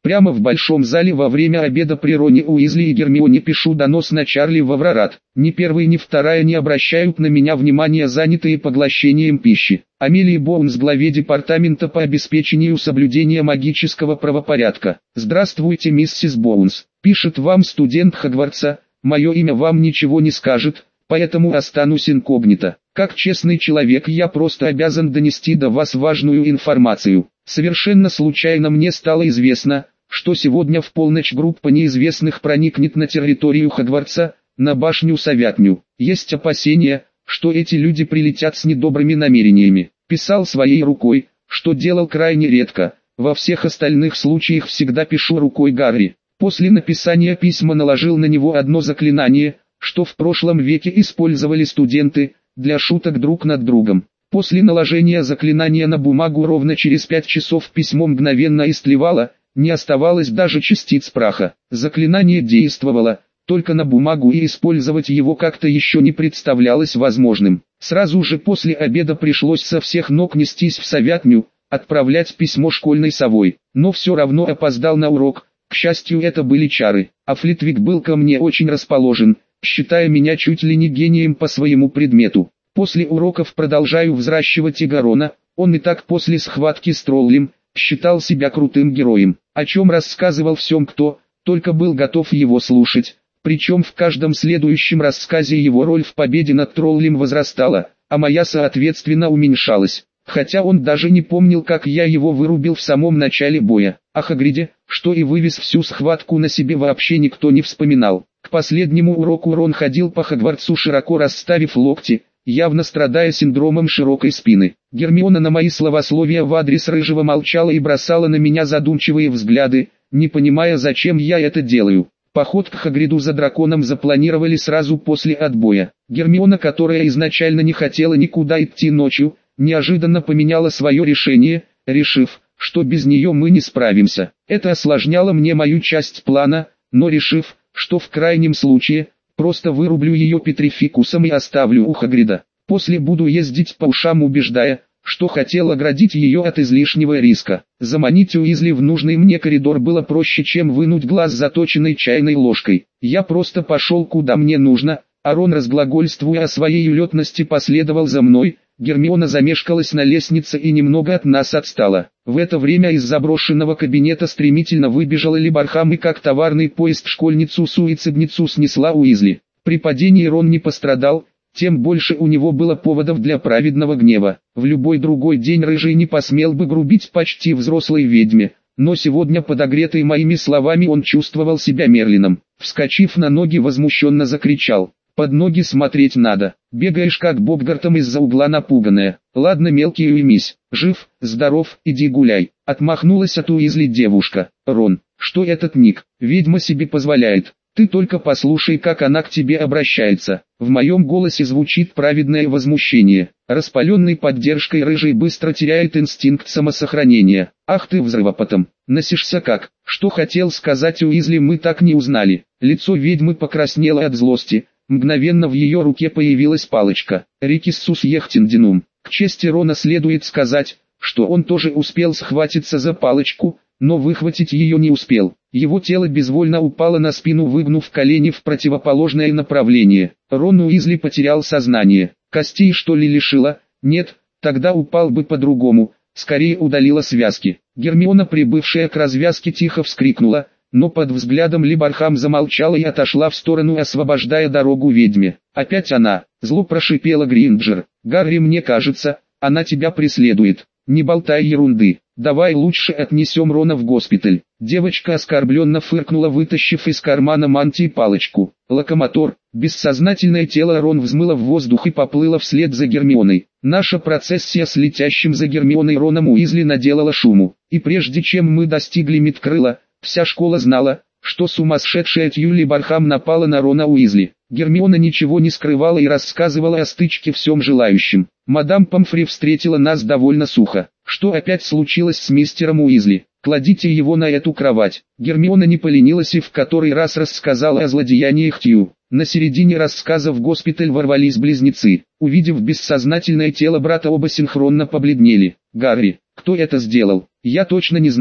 Прямо в большом зале во время обеда при Роне Уизли и Гермионе пишу донос на Чарли в Аврорад. Ни первый, ни вторая не обращают на меня внимания, занятые поглощением пищи. Амелии Боунс, главе департамента по обеспечению соблюдения магического правопорядка. «Здравствуйте, миссис Боунс. Пишет вам студент Хогвартса. Мое имя вам ничего не скажет, поэтому останусь инкогнито. Как честный человек я просто обязан донести до вас важную информацию. Совершенно случайно мне стало известно, что сегодня в полночь группа неизвестных проникнет на территорию Хогвартса, на башню Советню. Есть опасения, что эти люди прилетят с недобрыми намерениями. Писал своей рукой, что делал крайне редко, во всех остальных случаях всегда пишу рукой Гарри. После написания письма наложил на него одно заклинание, что в прошлом веке использовали студенты, для шуток друг над другом. После наложения заклинания на бумагу ровно через 5 часов письмо мгновенно истлевало, не оставалось даже частиц праха. Заклинание действовало только на бумагу, и использовать его как-то еще не представлялось возможным. Сразу же после обеда пришлось со всех ног нестись в Советню, отправлять письмо школьной совой. Но все равно опоздал на урок. К счастью, это были чары, а Флитвик был ко мне очень расположен, считая меня чуть ли не гением по своему предмету. После уроков продолжаю взращивать Игорона, он и так после схватки с троллем считал себя крутым героем, о чем рассказывал всем, кто только был готов его слушать. Причем в каждом следующем рассказе его роль в победе над троллем возрастала, а моя соответственно уменьшалась. Хотя он даже не помнил, как я его вырубил в самом начале боя. О Хагриде, что и вывез всю схватку на себе, вообще никто не вспоминал. К последнему уроку Рон ходил по Хогвартсу, широко расставив локти, явно страдая синдромом широкой спины. Гермиона на мои словословия в адрес Рыжего молчала и бросала на меня задумчивые взгляды, не понимая, зачем я это делаю. Поход к Хагриду за драконом запланировали сразу после отбоя. Гермиона, которая изначально не хотела никуда идти ночью, неожиданно поменяла свое решение, решив, что без нее мы не справимся. Это осложняло мне мою часть плана, но решив, что в крайнем случае, просто вырублю ее петрификусом и оставлю у Хагрида. После буду ездить по ушам, убеждая, что хотел оградить ее от излишнего риска. Заманить Уизли в нужный мне коридор было проще, чем вынуть глаз заточенной чайной ложкой. Я просто пошел куда мне нужно, а Рон, разглагольствуя о своей улетности, последовал за мной. Гермиона замешкалась на лестнице и немного от нас отстала. В это время из заброшенного кабинета стремительно выбежала Либархам и как товарный поезд школьницу-суицидницу снесла Уизли. При падении Рон не пострадал, тем больше у него было поводов для праведного гнева. В любой другой день Рыжий не посмел бы грубить почти взрослой ведьме, но сегодня, подогретый моими словами, он чувствовал себя Мерлином. Вскочив на ноги, возмущенно закричал: «Под ноги смотреть надо, бегаешь как Бобгартом из-за угла напуганная. Ладно, мелкий, уймись, жив, здоров, иди гуляй». Отмахнулась от Уизли девушка. «Рон, что этот Ник, ведьма, себе позволяет? Ты только послушай, как она к тебе обращается». В моем голосе звучит праведное возмущение. Распаленный поддержкой Рыжий быстро теряет инстинкт самосохранения. «Ах ты взрывопотом, носишься как?» Что хотел сказать Уизли, мы так не узнали. Лицо ведьмы покраснело от злости. Мгновенно в ее руке появилась палочка. Рикиссус ехтиндинум. К чести Рона следует сказать, что он тоже успел схватиться за палочку, но выхватить ее не успел. Его тело безвольно упало на спину, выгнув колени в противоположное направление. Рон Уизли потерял сознание. Костей что ли лишила? Нет, тогда упал бы по-другому, скорее удалила связки. Гермиона, прибывшая к развязке, тихо вскрикнула, но под взглядом Либархам замолчала и отошла в сторону, освобождая дорогу ведьме. «Опять она!» — зло прошипела Гринджер. «Гарри, мне кажется, она тебя преследует. Не болтай ерунды. Давай лучше отнесем Рона в госпиталь». Девочка оскорбленно фыркнула, вытащив из кармана мантии палочку. Локомотор. Бессознательное тело Рон взмыло в воздух и поплыло вслед за Гермионой. Наша процессия с летящим за Гермионой Роном Уизли наделала шуму. И прежде чем мы достигли Мидкрыла, вся школа знала, что сумасшедшая Тью Либархам напала на Рона Уизли. Гермиона ничего не скрывала и рассказывала о стычке всем желающим. Мадам Помфри встретила нас довольно сухо. «Что опять случилось с мистером Уизли? Кладите его на эту кровать». Гермиона не поленилась и в который раз рассказала о злодеяниях Тью. На середине рассказа в госпиталь ворвались близнецы. Увидев бессознательное тело брата, оба синхронно побледнели. «Гарри, кто это сделал? Я точно не знаю.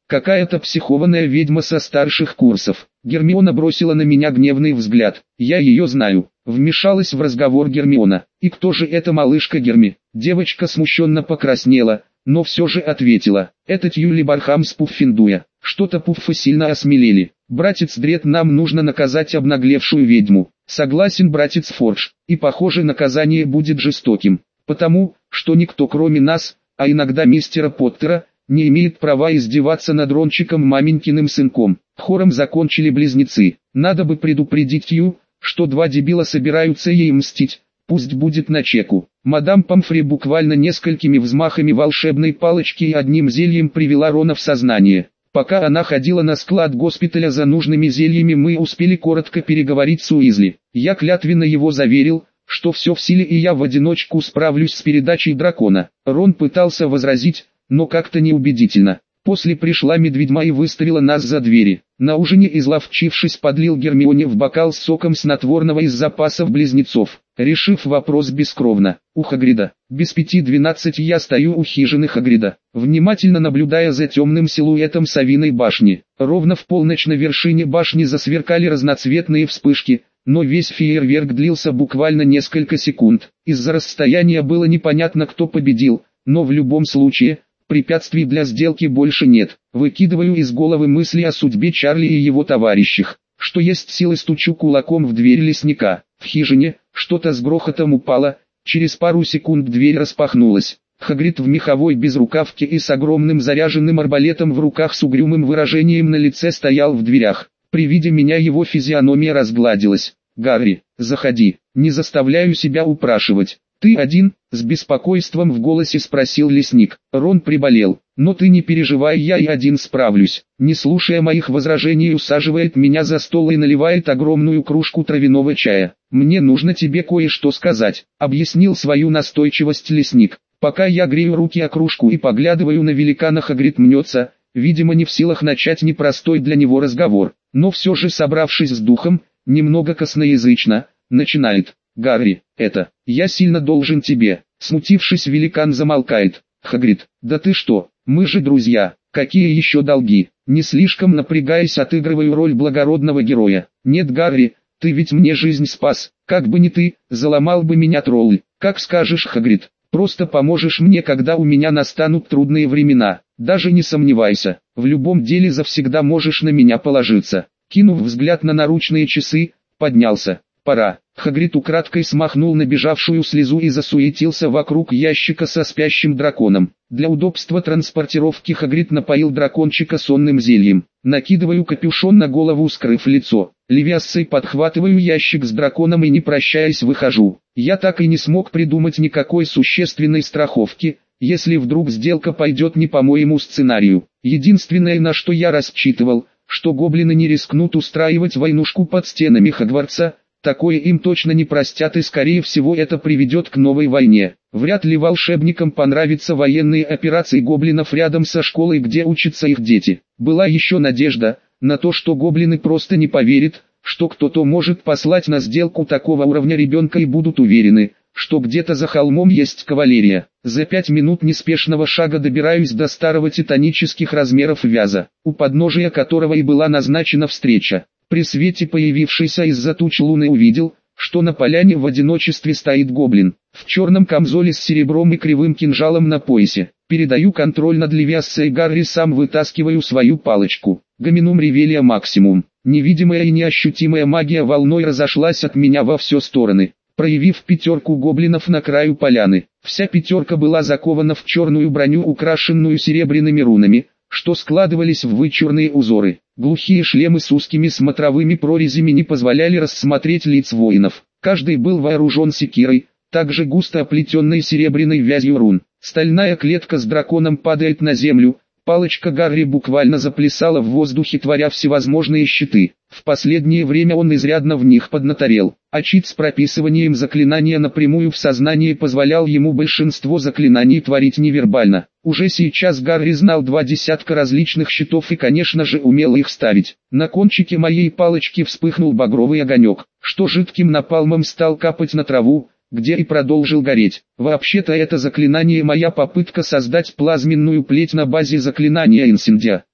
Какая-то психованная ведьма со старших курсов. Гермиона бросила на меня гневный взгляд. Я ее знаю. Вмешалась в разговор Гермиона. И кто же эта малышка Герми? Девочка смущенно покраснела, но все же ответила. Это Тьюли Бархам с Пуффиндуя. Что-то Пуффы сильно осмелели. Братец Дред, нам нужно наказать обнаглевшую ведьму. Согласен, братец Фордж. И похоже, наказание будет жестоким. Потому, что никто кроме нас, а иногда мистера Поттера, не имеет права издеваться над Рончиком, маменькиным сынком. Хором закончили близнецы. Надо бы предупредить Тью, что два дебила собираются ей мстить. Пусть будет на чеку. Мадам Помфри буквально несколькими взмахами волшебной палочки и одним зельем привела Рона в сознание. Пока она ходила на склад госпиталя за нужными зельями, мы успели коротко переговорить с Уизли. Я клятвенно его заверил, что все в силе и я в одиночку справлюсь с передачей дракона. Рон пытался возразить, но как-то неубедительно. После пришла медведьма и выставила нас за двери. На ужине, изловчившись, подлил Гермионе в бокал с соком снотворного из запасов близнецов, решив вопрос бескровно. У Хагрида. Без 5:12 я стою у хижины Хагрида, внимательно наблюдая за темным силуэтом Совиной башни. Ровно в полночь на вершине башни засверкали разноцветные вспышки, но весь фейерверк длился буквально несколько секунд. Из-за расстояния было непонятно, кто победил, но в любом случае, препятствий для сделки больше нет. Выкидываю из головы мысли о судьбе Чарли и его товарищах. Что есть силы, стучу кулаком в дверь лесника. В хижине что-то с грохотом упало, через пару секунд дверь распахнулась. Хагрид в меховой безрукавке и с огромным заряженным арбалетом в руках с угрюмым выражением на лице стоял в дверях. При виде меня его физиономия разгладилась. «Гарри, заходи, не заставляю себя упрашивать». «Ты один?» — с беспокойством в голосе спросил лесник. «Рон приболел, но ты не переживай, я и один справлюсь». Не слушая моих возражений, усаживает меня за стол и наливает огромную кружку травяного чая. «Мне нужно тебе кое-что сказать», — объяснил свою настойчивость лесник. Пока я грею руки о кружку и поглядываю на великана, Хагрид мнется, видимо не в силах начать непростой для него разговор, но все же, собравшись с духом, немного косноязычно, начинает. «Гарри, я сильно должен тебе». Смутившись, великан замолкает. «Хагрид, да ты что, мы же друзья, какие еще долги?» Не слишком напрягаясь, отыгрываю роль благородного героя. «Нет, Гарри, ты ведь мне жизнь спас, как бы не ты, заломал бы меня тролль». «Как скажешь, Хагрид, просто поможешь мне, когда у меня настанут трудные времена. Даже не сомневайся, в любом деле завсегда можешь на меня положиться». Кинув взгляд на наручные часы, поднялся. «Пора». Хагрид украдкой смахнул набежавшую слезу и засуетился вокруг ящика со спящим драконом. Для удобства транспортировки Хагрид напоил дракончика сонным зельем. Накидываю капюшон на голову, скрыв лицо. Левиассой подхватываю ящик с драконом и, не прощаясь, выхожу. Я так и не смог придумать никакой существенной страховки, если вдруг сделка пойдет не по моему сценарию. Единственное, на что я рассчитывал, что гоблины не рискнут устраивать войнушку под стенами Хогвартса. Такое им точно не простят, и скорее всего это приведет к новой войне. Вряд ли волшебникам понравятся военные операции гоблинов рядом со школой, где учатся их дети. Была еще надежда на то, что гоблины просто не поверят, что кто-то может послать на сделку такого уровня ребенка, и будут уверены, что где-то за холмом есть кавалерия. За 5 минут неспешного шага добираюсь до старого титанических размеров вяза, у подножия которого и была назначена встреча. При свете появившейся из-за туч луны увидел, что на поляне в одиночестве стоит гоблин, в черном камзоле с серебром и кривым кинжалом на поясе. Передаю контроль над Левиассой Гарри, сам вытаскиваю свою палочку. Гоминум ревелия максимум. Невидимая и неощутимая магия волной разошлась от меня во все стороны, проявив 5 гоблинов на краю поляны. Вся 5 была закована в черную броню, украшенную серебряными рунами, что складывались в вычурные узоры. Глухие шлемы с узкими смотровыми прорезями не позволяли рассмотреть лиц воинов. Каждый был вооружен секирой, также густо оплетенной серебряной вязью рун. Стальная клетка с драконом падает на землю. Палочка Гарри буквально заплясала в воздухе, творя всевозможные щиты. В последнее время он изрядно в них поднаторел, а чит с прописыванием заклинания напрямую в сознание позволял ему большинство заклинаний творить невербально. Уже сейчас Гарри знал 20 различных щитов и, конечно же, умел их ставить. На кончике моей палочки вспыхнул багровый огонек, что жидким напалмом стал капать на траву, где и продолжил гореть. Вообще-то это заклинание моя попытка создать плазменную плеть на базе заклинания инсендия.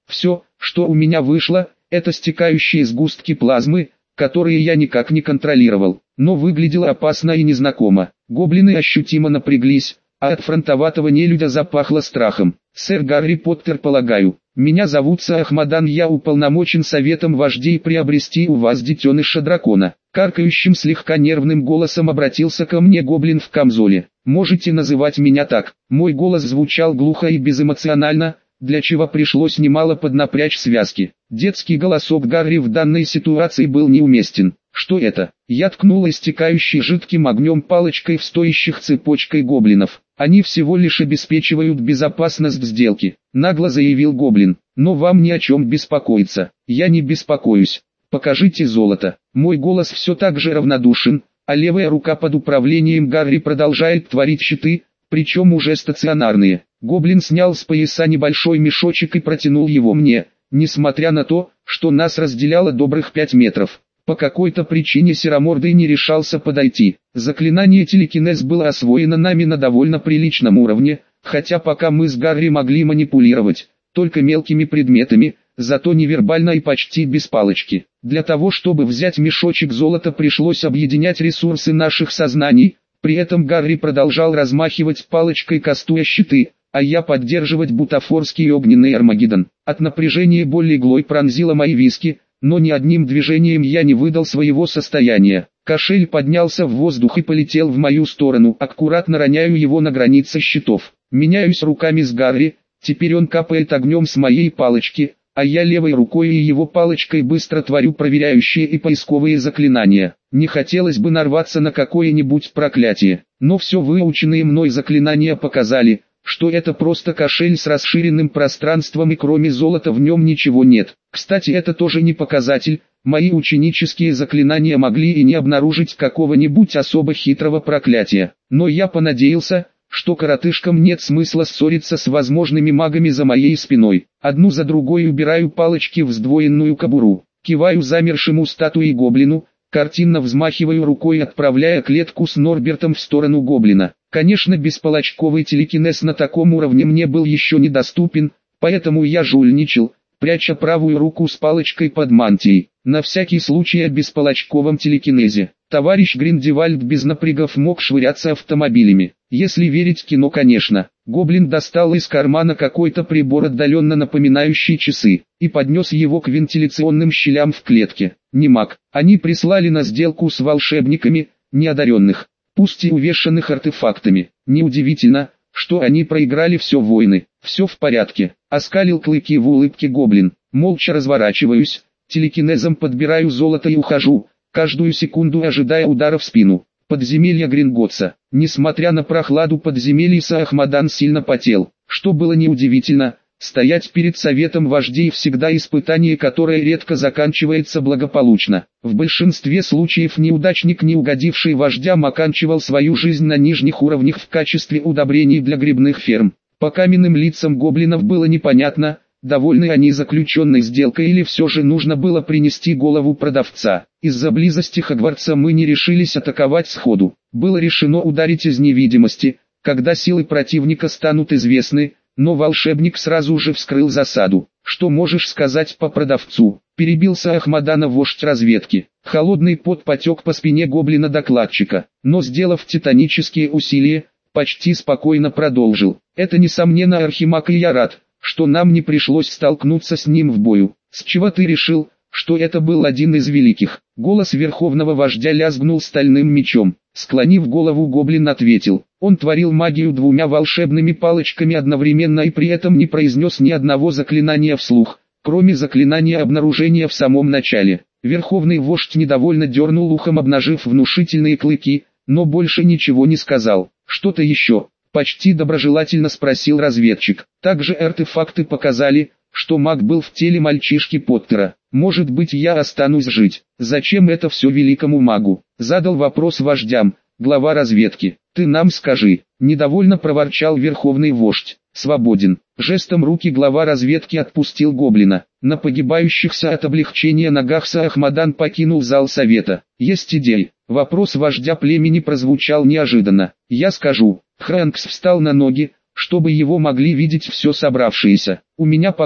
Все, что у меня вышло, это стекающие сгустки плазмы, которые я никак не контролировал, но выглядело опасно и незнакомо. Гоблины ощутимо напряглись, а от фронтоватого нелюдя запахло страхом. «Сэр Гарри Поттер, полагаю, меня зовут Саахмадан, я уполномочен советом вождей приобрести у вас детеныша дракона». Каркающим слегка нервным голосом обратился ко мне гоблин в камзоле. «Можете называть меня так». Мой голос звучал глухо и безэмоционально, для чего пришлось немало поднапрячь связки. Детский голосок Гарри в данной ситуации был неуместен. Что это? Я ткнул истекающей жидким огнем палочкой в стоящих цепочкой гоблинов. Они всего лишь обеспечивают безопасность сделки, нагло заявил гоблин. Но вам ни о чем беспокоиться. Я не беспокоюсь. Покажите золото. Мой голос все так же равнодушен, а левая рука под управлением Гарри продолжает творить щиты, причем уже стационарные. Гоблин снял с пояса небольшой мешочек и протянул его мне, несмотря на то, что нас разделяло добрых 5 метров. По какой-то причине Серомордый не решался подойти. Заклинание телекинез было освоено нами на довольно приличном уровне, хотя пока мы с Гарри могли манипулировать только мелкими предметами, зато невербально и почти без палочки. Для того чтобы взять мешочек золота, пришлось объединять ресурсы наших сознаний, при этом Гарри продолжал размахивать палочкой, кастуя щиты, а я поддерживать бутафорский огненный Армагеддон. От напряжения боль иглой пронзила мои виски, но ни одним движением я не выдал своего состояния. Кошель поднялся в воздух и полетел в мою сторону, аккуратно роняю его на границе щитов. Меняюсь руками с Гарри, теперь он капает огнем с моей палочки, а я левой рукой и его палочкой быстро творю проверяющие и поисковые заклинания. Не хотелось бы нарваться на какое-нибудь проклятие, но все выученные мной заклинания показали, что это просто кошель с расширенным пространством и кроме золота в нем ничего нет. Кстати, это тоже не показатель, мои ученические заклинания могли и не обнаружить какого-нибудь особо хитрого проклятия. Но я понадеялся, что коротышкам нет смысла ссориться с возможными магами за моей спиной. Одну за другой убираю палочки в сдвоенную кобуру, киваю замершему статуе гоблину, картинно взмахиваю рукой, отправляя клетку с Норбертом в сторону гоблина. Конечно, бесполочковый телекинез на таком уровне мне был еще недоступен, поэтому я жульничал, пряча правую руку с палочкой под мантией. На всякий случай о бесполочковом телекинезе. Товарищ Гриндевальд без напрягов мог швыряться автомобилями. Если верить кино, конечно. Гоблин достал из кармана какой-то прибор, отдаленно напоминающий часы, и поднес его к вентиляционным щелям в клетке. Не маг. Они прислали на сделку с волшебниками, неодаренных, пусть и увешанных артефактами. Неудивительно, что они проиграли все войны. Все в порядке. Оскалил клыки в улыбке гоблин. Молча разворачиваюсь, телекинезом подбираю золото и ухожу, каждую секунду ожидая удара в спину. Подземелье Гринготса. Несмотря на прохладу подземелья, Саахмадан сильно потел, что было неудивительно. Стоять перед советом вождей всегда испытание, которое редко заканчивается благополучно. В большинстве случаев неудачник, не угодивший вождям, оканчивал свою жизнь на нижних уровнях в качестве удобрений для грибных ферм. По каменным лицам гоблинов было непонятно, довольны они заключенной сделкой или все же нужно было принести голову продавца. Из-за близости Хогвартса мы не решились атаковать сходу. Было решено ударить из невидимости, когда силы противника станут известны, но волшебник сразу же вскрыл засаду. «Что можешь сказать по продавцу?» – перебился Ахмадана вождь разведки. Холодный пот потек по спине гоблина-докладчика, но, сделав титанические усилия, почти спокойно продолжил. «Это несомненно архимаг, и я рад, что нам не пришлось столкнуться с ним в бою. С чего ты решил, что это был один из великих?» Голос верховного вождя лязгнул стальным мечом. Склонив голову, гоблин ответил. Он творил магию двумя волшебными палочками одновременно и при этом не произнес ни одного заклинания вслух, кроме заклинания обнаружения в самом начале. Верховный вождь недовольно дернул ухом, обнажив внушительные клыки, но больше ничего не сказал. «Что-то еще?» — почти доброжелательно спросил разведчик. Также артефакты показали, что маг был в теле мальчишки Поттера. «Может быть, я останусь жить? Зачем это все великому магу?» — задал вопрос вождям, глава разведки. «Ты нам скажи», — недовольно проворчал верховный вождь. «Свободен». Жестом руки глава разведки отпустил гоблина. На погибающихся от облегчения ногах Саахмадан покинул зал совета. «Есть идея». Вопрос вождя племени прозвучал неожиданно. «Я скажу». Хэнкс встал на ноги, чтобы его могли видеть все собравшиеся. «У меня пока,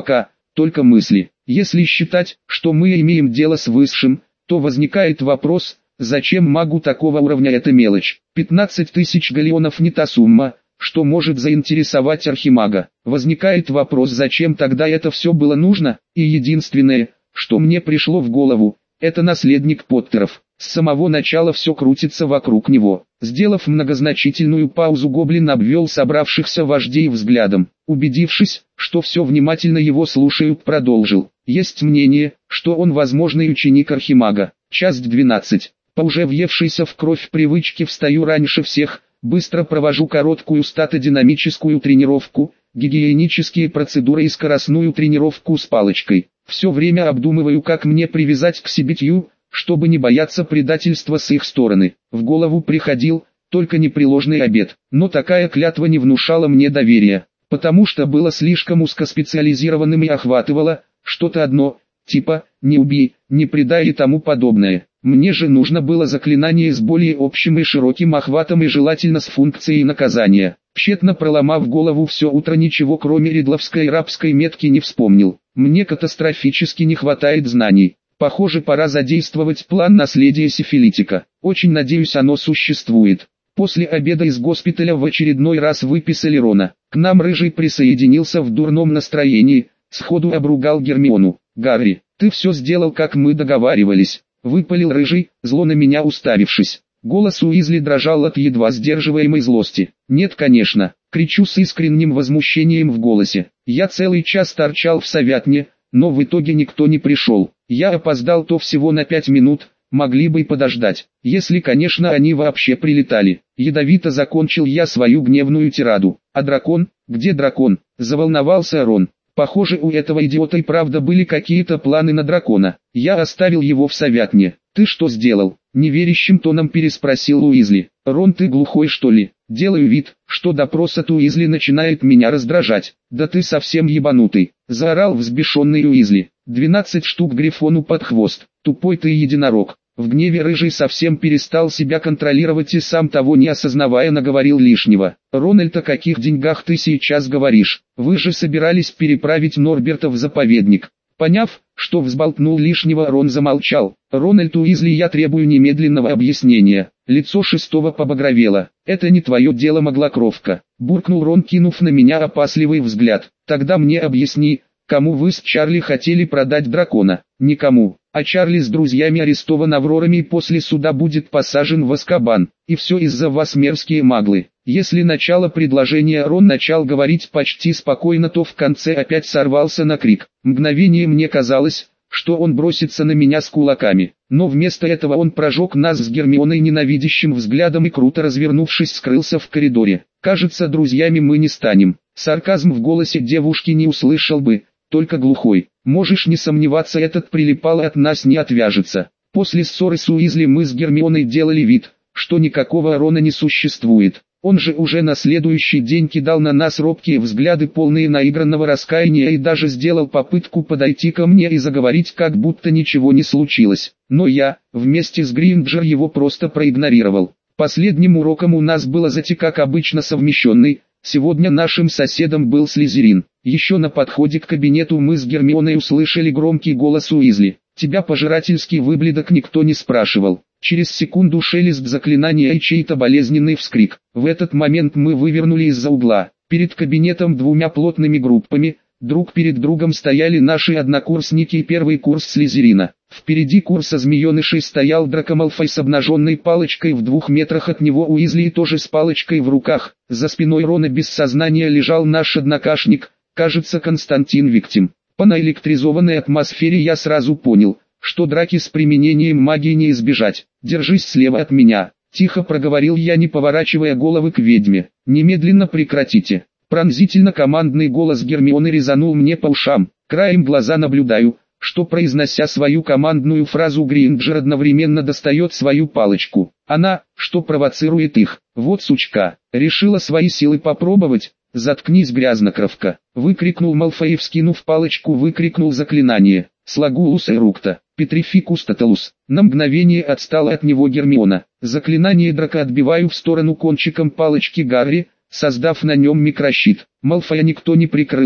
только мысли. Если считать, что мы имеем дело с высшим, то возникает вопрос, зачем магу такого уровня эта мелочь? 15 тысяч галеонов не та сумма, что может заинтересовать архимага. Возникает вопрос, зачем тогда это все было нужно, и единственное, что мне пришло в голову, это наследник Поттеров. С самого начала все крутится вокруг него. Сделав многозначительную паузу, гоблин обвел собравшихся вождей взглядом. Убедившись, что все внимательно его слушают, продолжил. Есть мнение, что он возможный ученик архимага. Часть 12. По уже въевшейся в кровь привычке встаю раньше всех, быстро провожу короткую статодинамическую тренировку, гигиенические процедуры и скоростную тренировку с палочкой. Все время обдумываю, как мне привязать к себе Тью, чтобы не бояться предательства с их стороны. В голову приходил только непреложный обет, но такая клятва не внушала мне доверия, потому что было слишком узкоспециализированным и охватывало что-то одно, типа «не убей, не предай» и тому подобное. Мне же нужно было заклинание с более общим и широким охватом и желательно с функцией наказания. Тщетно проломав голову все утро, ничего кроме ридловской рабской метки не вспомнил. Мне катастрофически не хватает знаний. Похоже, пора задействовать план наследия сифилитика. Очень надеюсь, оно существует. После обеда из госпиталя в очередной раз выписали Рона. К нам Рыжий присоединился в дурном настроении, сходу обругал Гермиону. «Гарри, ты все сделал, как мы договаривались», — выпалил Рыжий, зло на меня уставившись. Голос Уизли дрожал от едва сдерживаемой злости. «Нет, конечно», — кричу с искренним возмущением в голосе. «Я целый час торчал в совятне, но в итоге никто не пришел. Я опоздал то всего на 5 минут, могли бы и подождать, если, конечно, они вообще прилетали». Ядовито закончил я свою гневную тираду. «А дракон? Где дракон?» — заволновался Рон. Похоже, у этого идиота и правда были какие-то планы на дракона. Я оставил его в совятне. «Ты что сделал?» — неверящим тоном переспросил Уизли. «Рон, ты глухой, что ли?» Делаю вид, что допрос от Уизли начинает меня раздражать. «Да ты совсем ебанутый!» — заорал взбешенный Уизли. 12 штук Грифону под хвост. Тупой ты единорог. В гневе Рыжий совсем перестал себя контролировать и сам того не осознавая наговорил лишнего. «Рональд, о каких деньгах ты сейчас говоришь? Вы же собирались переправить Норберта в заповедник». Поняв, что взболтнул лишнего, Рон замолчал. «Рональд Уизли, я требую немедленного объяснения». Лицо шестого побагровело. «Это не твое дело, Моглокровка», — буркнул Рон, кинув на меня опасливый взгляд. «Тогда мне объясни, кому вы с Чарли хотели продать дракона?» «Никому. А Чарли с друзьями арестован Аврорами и после суда будет посажен в Азкабан. И все из-за вас, мерзкие маглы». Если начало предложения Рон начал говорить почти спокойно, то в конце опять сорвался на крик. Мгновение мне казалось, что он бросится на меня с кулаками. Но вместо этого он прожег нас с Гермионой ненавидящим взглядом и, круто развернувшись, скрылся в коридоре. «Кажется, друзьями мы не станем». Сарказм в голосе девушки не услышал бы, только глухой. «Можешь не сомневаться, этот прилипал от нас не отвяжется». После ссоры с Уизли мы с Гермионой делали вид, что никакого Рона не существует. Он же уже на следующий день кидал на нас робкие взгляды, полные наигранного раскаяния, и даже сделал попытку подойти ко мне и заговорить, как будто ничего не случилось. Но я, вместе с Гринджер, его просто проигнорировал. Последним уроком у нас было зати, как обычно, совмещенный. Сегодня нашим соседом был Слизерин. Еще на подходе к кабинету мы с Гермионой услышали громкий голос Уизли. «Тебя, пожирательский выблядок, никто не спрашивал». Через секунду шелест заклинания и чей-то болезненный вскрик. В этот момент мы вывернули из-за угла. Перед кабинетом двумя плотными группами, друг перед другом, стояли наши однокурсники и первый курс Слизерина. Впереди курса змеенышей стоял Драко Малфой с обнаженной палочкой, в 2 метрах от него Уизли и тоже с палочкой в руках. За спиной Рона без сознания лежал наш однокашник, кажется, Константин Виктим. По наэлектризованной атмосфере я сразу понял, что драки с применением магии не избежать. «Держись слева от меня», — тихо проговорил я, не поворачивая головы к ведьме. «Немедленно прекратите». Пронзительно командный голос Гермионы резанул мне по ушам. Краем глаза наблюдаю, что, произнося свою командную фразу, Гринджер одновременно достает свою палочку. Она, что провоцирует их. Вот сучка, решила свои силы попробовать. «Заткнись, грязнокровка!» — выкрикнул Малфой, вскинув палочку, выкрикнул заклинание. «Слагулус эрукта, петрификус тоталус». На мгновение отстала от него Гермиона. Заклинание Драко отбиваю в сторону кончиком палочки Гарри, создав на нем микрощит. Малфоя никто не прикрыл,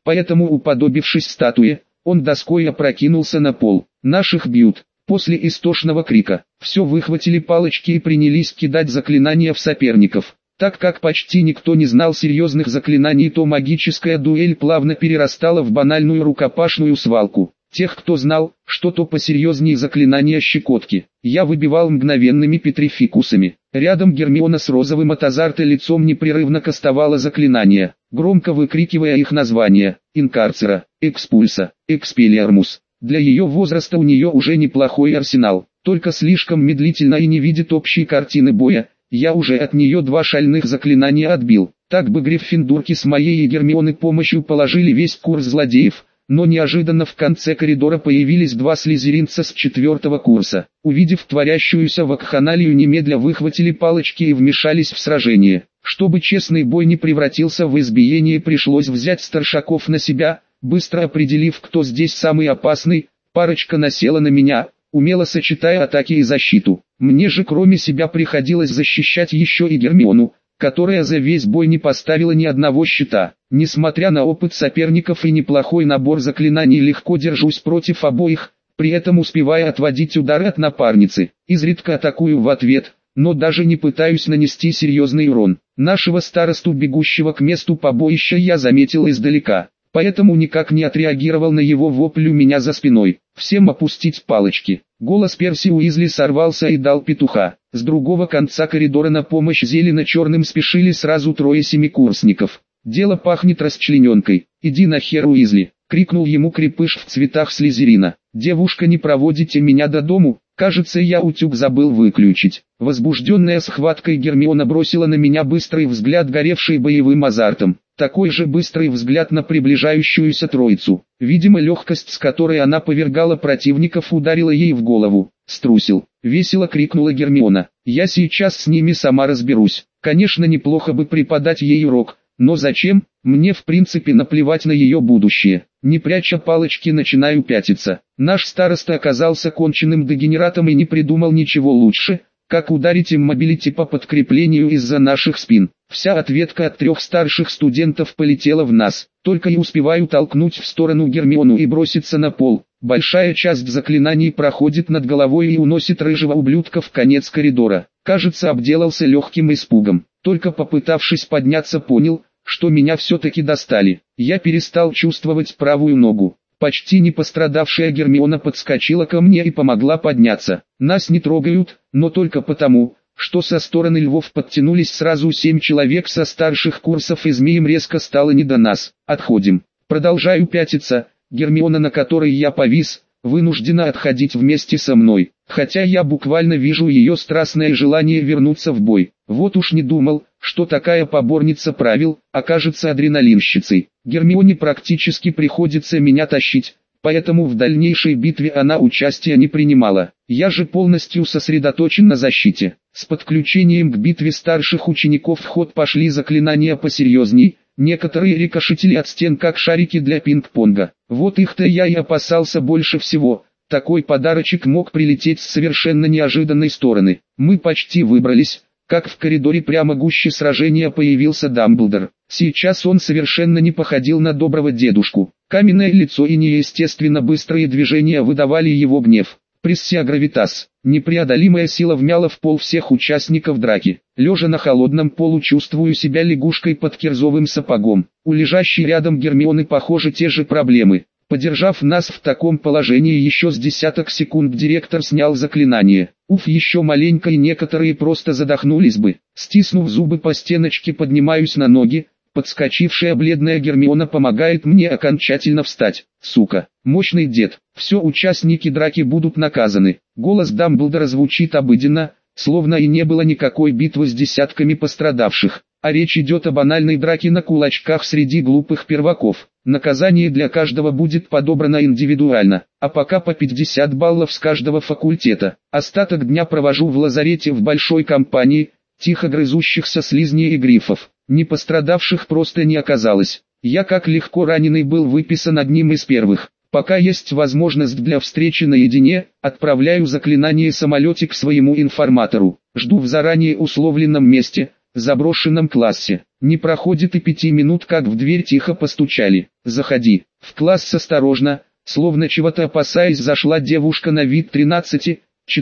поэтому, уподобившись статуе, он доской опрокинулся на пол. Наших бьют. После истошного крика, все выхватили палочки и принялись кидать заклинания в соперников. Так как почти никто не знал серьезных заклинаний, то магическая дуэль плавно перерастала в банальную рукопашную свалку. Тех, кто знал, что-то посерьезнее заклинания щекотки, я выбивал мгновенными петрификусами. Рядом Гермиона с розовым от азарта лицом непрерывно кастовала заклинания, громко выкрикивая их названия: Инкарцера, Экспульса, Экспелиармус. Для ее возраста у нее уже неплохой арсенал, только слишком медлительно и не видит общей картины боя. Я уже от нее 2 шальных заклинания отбил. Так бы гриффиндорки с моей и Гермионы помощью положили весь курс злодеев. Но неожиданно в конце коридора появились 2 слизеринца с 4-го курса. Увидев творящуюся вакханалию, немедля выхватили палочки и вмешались в сражение. Чтобы честный бой не превратился в избиение, пришлось взять старшаков на себя. Быстро определив, кто здесь самый опасный, парочка насела на меня, умело сочетая атаки и защиту. Мне же кроме себя приходилось защищать еще и Гермиону, которая за весь бой не поставила ни одного щита. Несмотря на опыт соперников и неплохой набор заклинаний, легко держусь против обоих, при этом успевая отводить удары от напарницы. Изредка атакую в ответ, но даже не пытаюсь нанести серьезный урон. Нашего старосту, бегущего к месту побоища, я заметил издалека, поэтому никак не отреагировал на его вопль у меня за спиной. «Всем опустить палочки!» Голос Перси Уизли сорвался и дал петуха. С другого конца коридора на помощь зелено-черным спешили сразу 3 семикурсников. «Дело пахнет расчлененкой. Иди нахер, Уизли!» — крикнул ему крепыш в цветах слизерина. «Девушка, не проводите меня до дому? Кажется, я утюг забыл выключить». Возбужденная схваткой, Гермиона бросила на меня быстрый взгляд, горевший боевым азартом. Такой же быстрый взгляд на приближающуюся троицу. Видимо, легкость, с которой она повергала противников, ударила ей в голову. «Струсил!» — весело крикнула Гермиона. «Я сейчас с ними сама разберусь. Конечно, неплохо бы преподать ей урок, но зачем? Мне в принципе наплевать на ее будущее». Не пряча палочки, начинаю пятиться. Наш староста оказался конченным дегенератом и не придумал ничего лучше, как ударить иммобилити по подкреплению из-за наших спин. Вся ответка от 3 старших студентов полетела в нас. Только и успеваю толкнуть в сторону Гермиону и броситься на пол. Большая часть заклинаний проходит над головой и уносит рыжего ублюдка в конец коридора. Кажется, обделался легким испугом. Только попытавшись подняться, понял, что меня все-таки достали. Я перестал чувствовать правую ногу. Почти не пострадавшая Гермиона подскочила ко мне и помогла подняться. Нас не трогают, но только потому, что со стороны львов подтянулись сразу 7 человек со старших курсов, и змеям резко стало не до нас. Отходим. Продолжаю пятиться. Гермиона, на которой я повис, вынуждена отходить вместе со мной, хотя я буквально вижу ее страстное желание вернуться в бой. Вот уж не думал, что такая поборница правил окажется адреналинщицей. Гермионе практически приходится меня тащить, поэтому в дальнейшей битве она участия не принимала. Я же полностью сосредоточен на защите. С подключением к битве старших учеников в ход пошли заклинания посерьезней. Некоторые рикошетили от стен, как шарики для пинг-понга. Вот их-то я и опасался больше всего. Такой подарочек мог прилететь с совершенно неожиданной стороны. Мы почти выбрались, как в коридоре прямо гуще сражения появился Дамблдор. Сейчас он совершенно не походил на доброго дедушку. Каменное лицо и неестественно быстрые движения выдавали его гнев. Прессия гравитас. Непреодолимая сила вмяла в пол всех участников драки. Лежа на холодном полу, чувствую себя лягушкой под кирзовым сапогом. У лежащей рядом Гермионы, похоже, те же проблемы. Подержав нас в таком положении еще с десяток секунд, директор снял заклинание. Уф, еще маленько и некоторые просто задохнулись бы. Стиснув зубы, по стеночке поднимаюсь на ноги. Подскочившая бледная Гермиона помогает мне окончательно встать. Сука, мощный дед. Все, участники драки будут наказаны. Голос Дамблдора звучит обыденно, словно и не было никакой битвы с десятками пострадавших, а речь идет о банальной драке на кулачках среди глупых перваков. Наказание для каждого будет подобрано индивидуально, а пока по 50 баллов с каждого факультета. Остаток дня провожу в лазарете в большой компании тихо грызущихся слизней и грифов. Не пострадавших просто не оказалось. Я, как легко раненый, был выписан одним из первых. Пока есть возможность для встречи наедине, отправляю заклинание самолетик своему информатору. Жду в заранее условленном месте. заброшенном классе. Не проходит и 5 минут, как в дверь тихо постучали. «Заходи». В класс осторожно, словно чего-то опасаясь, зашла девушка на вид 13-14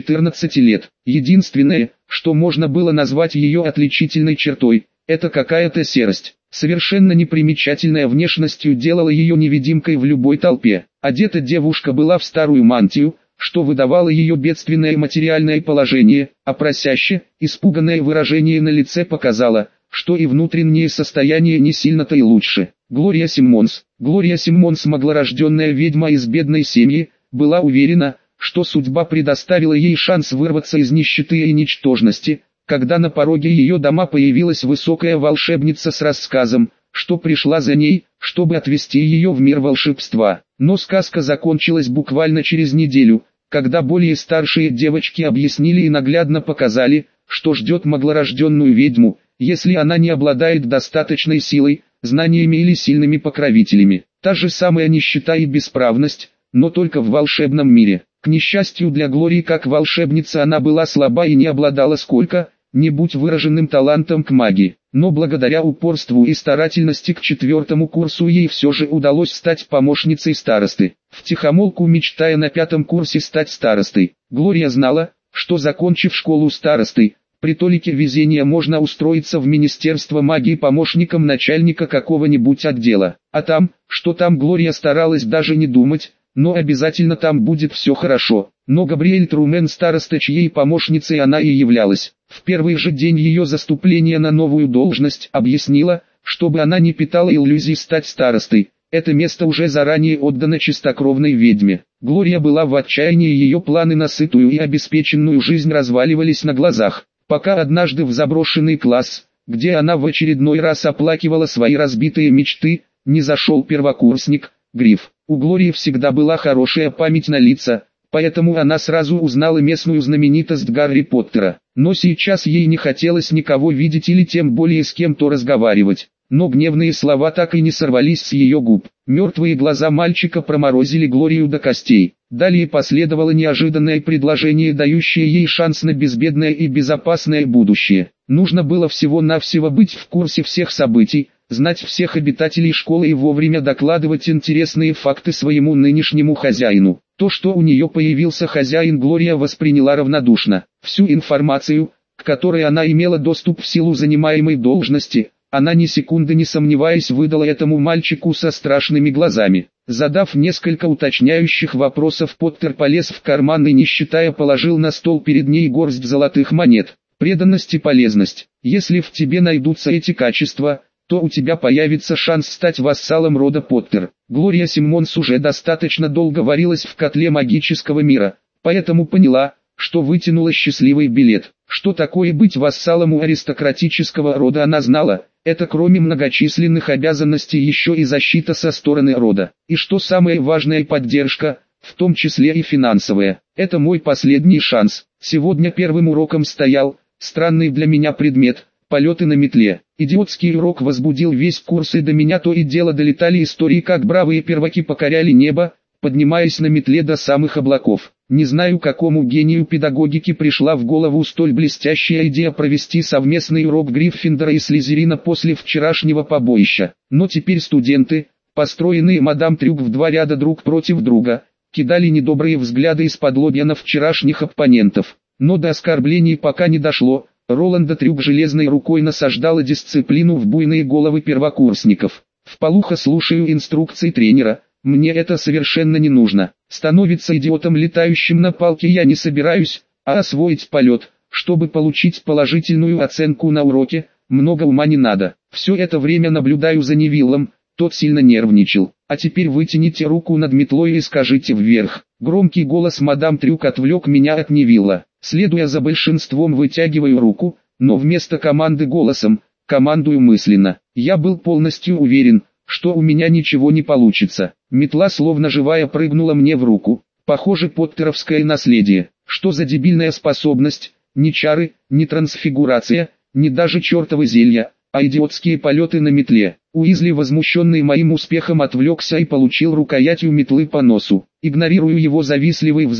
лет. Единственное, что можно было назвать ее отличительной чертой, это какая-то серость. Совершенно непримечательная внешностью делала ее невидимкой в любой толпе. Одета девушка была в старую мантию, что выдавало ее бедственное материальное положение, а просяще, испуганное выражение на лице показало, что и внутреннее состояние не сильно-то и лучше. Глория Симмонс, маглорожденная ведьма из бедной семьи, была уверена, что судьба предоставила ей шанс вырваться из нищеты и ничтожности, когда на пороге ее дома появилась высокая волшебница с рассказом, что пришла за ней, чтобы отвести ее в мир волшебства. Но сказка закончилась буквально через неделю, когда более старшие девочки объяснили и наглядно показали, что ждет маглорожденную ведьму, если она не обладает достаточной силой, знаниями или сильными покровителями. Та же самая нищета и бесправность, но только в волшебном мире. К несчастью для Глории, как волшебница, она была слаба и не обладала сколько-нибудь выраженным талантом к магии. Но благодаря упорству и старательности к 4-му курсу ей все же удалось стать помощницей старосты. Втихомолку мечтая на 5-м курсе стать старостой, Глория знала, что, закончив школу старостой, при толике везения можно устроиться в Министерство магии помощником начальника какого-нибудь отдела. А там, что там, Глория старалась даже не думать, но обязательно там будет все хорошо. Но Габриэль Трумен, староста, чьей помощницей она и являлась, в первый же день ее заступления на новую должность объяснила, чтобы она не питала иллюзий стать старостой. Это место уже заранее отдано чистокровной ведьме. Глория была в отчаянии, ее планы на сытую и обеспеченную жизнь разваливались на глазах, пока однажды в заброшенный класс, где она в очередной раз оплакивала свои разбитые мечты, не зашел первокурсник, Гриф. У Глории всегда была хорошая память на лица, поэтому она сразу узнала местную знаменитость Гарри Поттера. Но сейчас ей не хотелось никого видеть или тем более с кем-то разговаривать. Но гневные слова так и не сорвались с ее губ. Мертвые глаза мальчика проморозили Глорию до костей. Далее последовало неожиданное предложение, дающее ей шанс на безбедное и безопасное будущее. Нужно было всего-навсего быть в курсе всех событий, знать всех обитателей школы и вовремя докладывать интересные факты своему нынешнему хозяину. То, что у нее появился хозяин, Глория восприняла равнодушно. Всю информацию, к которой она имела доступ в силу занимаемой должности, она ни секунды не сомневаясь выдала этому мальчику со страшными глазами. Задав несколько уточняющих вопросов, Поттер полез в карман и, не считая, положил на стол перед ней горсть золотых монет. Преданность и полезность. Если в тебе найдутся эти качества, то у тебя появится шанс стать вассалом рода Поттер. Глория Симмонс уже достаточно долго варилась в котле магического мира, поэтому поняла, что вытянула счастливый билет. Что такое быть вассалом у аристократического рода, она знала. Это, кроме многочисленных обязанностей, еще и защита со стороны рода. И что самое важное, поддержка, в том числе и финансовая. Это мой последний шанс. Сегодня первым уроком стоял странный для меня предмет – полеты на метле. Идиотский урок возбудил весь курс, и до меня то и дело долетали истории, как бравые перваки покоряли небо, поднимаясь на метле до самых облаков. Не знаю, какому гению педагогики пришла в голову столь блестящая идея провести совместный урок Гриффиндора и Слизерина после вчерашнего побоища. Но теперь студенты, построенные мадам Трюк в 2 ряда друг против друга, кидали недобрые взгляды из-под лобья на вчерашних оппонентов. Но до оскорблений пока не дошло. Роланда Трюк железной рукой насаждала дисциплину в буйные головы первокурсников. Вполуха слушаю инструкции тренера. Мне это совершенно не нужно. Становиться идиотом, летающим на палке, я не собираюсь, а освоить полет, чтобы получить положительную оценку на уроке, много ума не надо. Все это время наблюдаю за Невиллом, тот сильно нервничал. А теперь вытяните руку над метлой и скажите «вверх». Громкий голос мадам Трюк отвлек меня от Невилла. Следуя за большинством, вытягиваю руку, но вместо команды голосом, командую мысленно. Я был полностью уверен, что у меня ничего не получится. Метла словно живая прыгнула мне в руку. Похоже, поттеровское наследие. Что за дебильная способность? Ни чары, ни трансфигурация, ни даже чертовы зелья, а идиотские полеты на метле. Уизли, возмущенный моим успехом, отвлекся и получил рукоятью метлы по носу. Игнорирую его завистливый взгляд,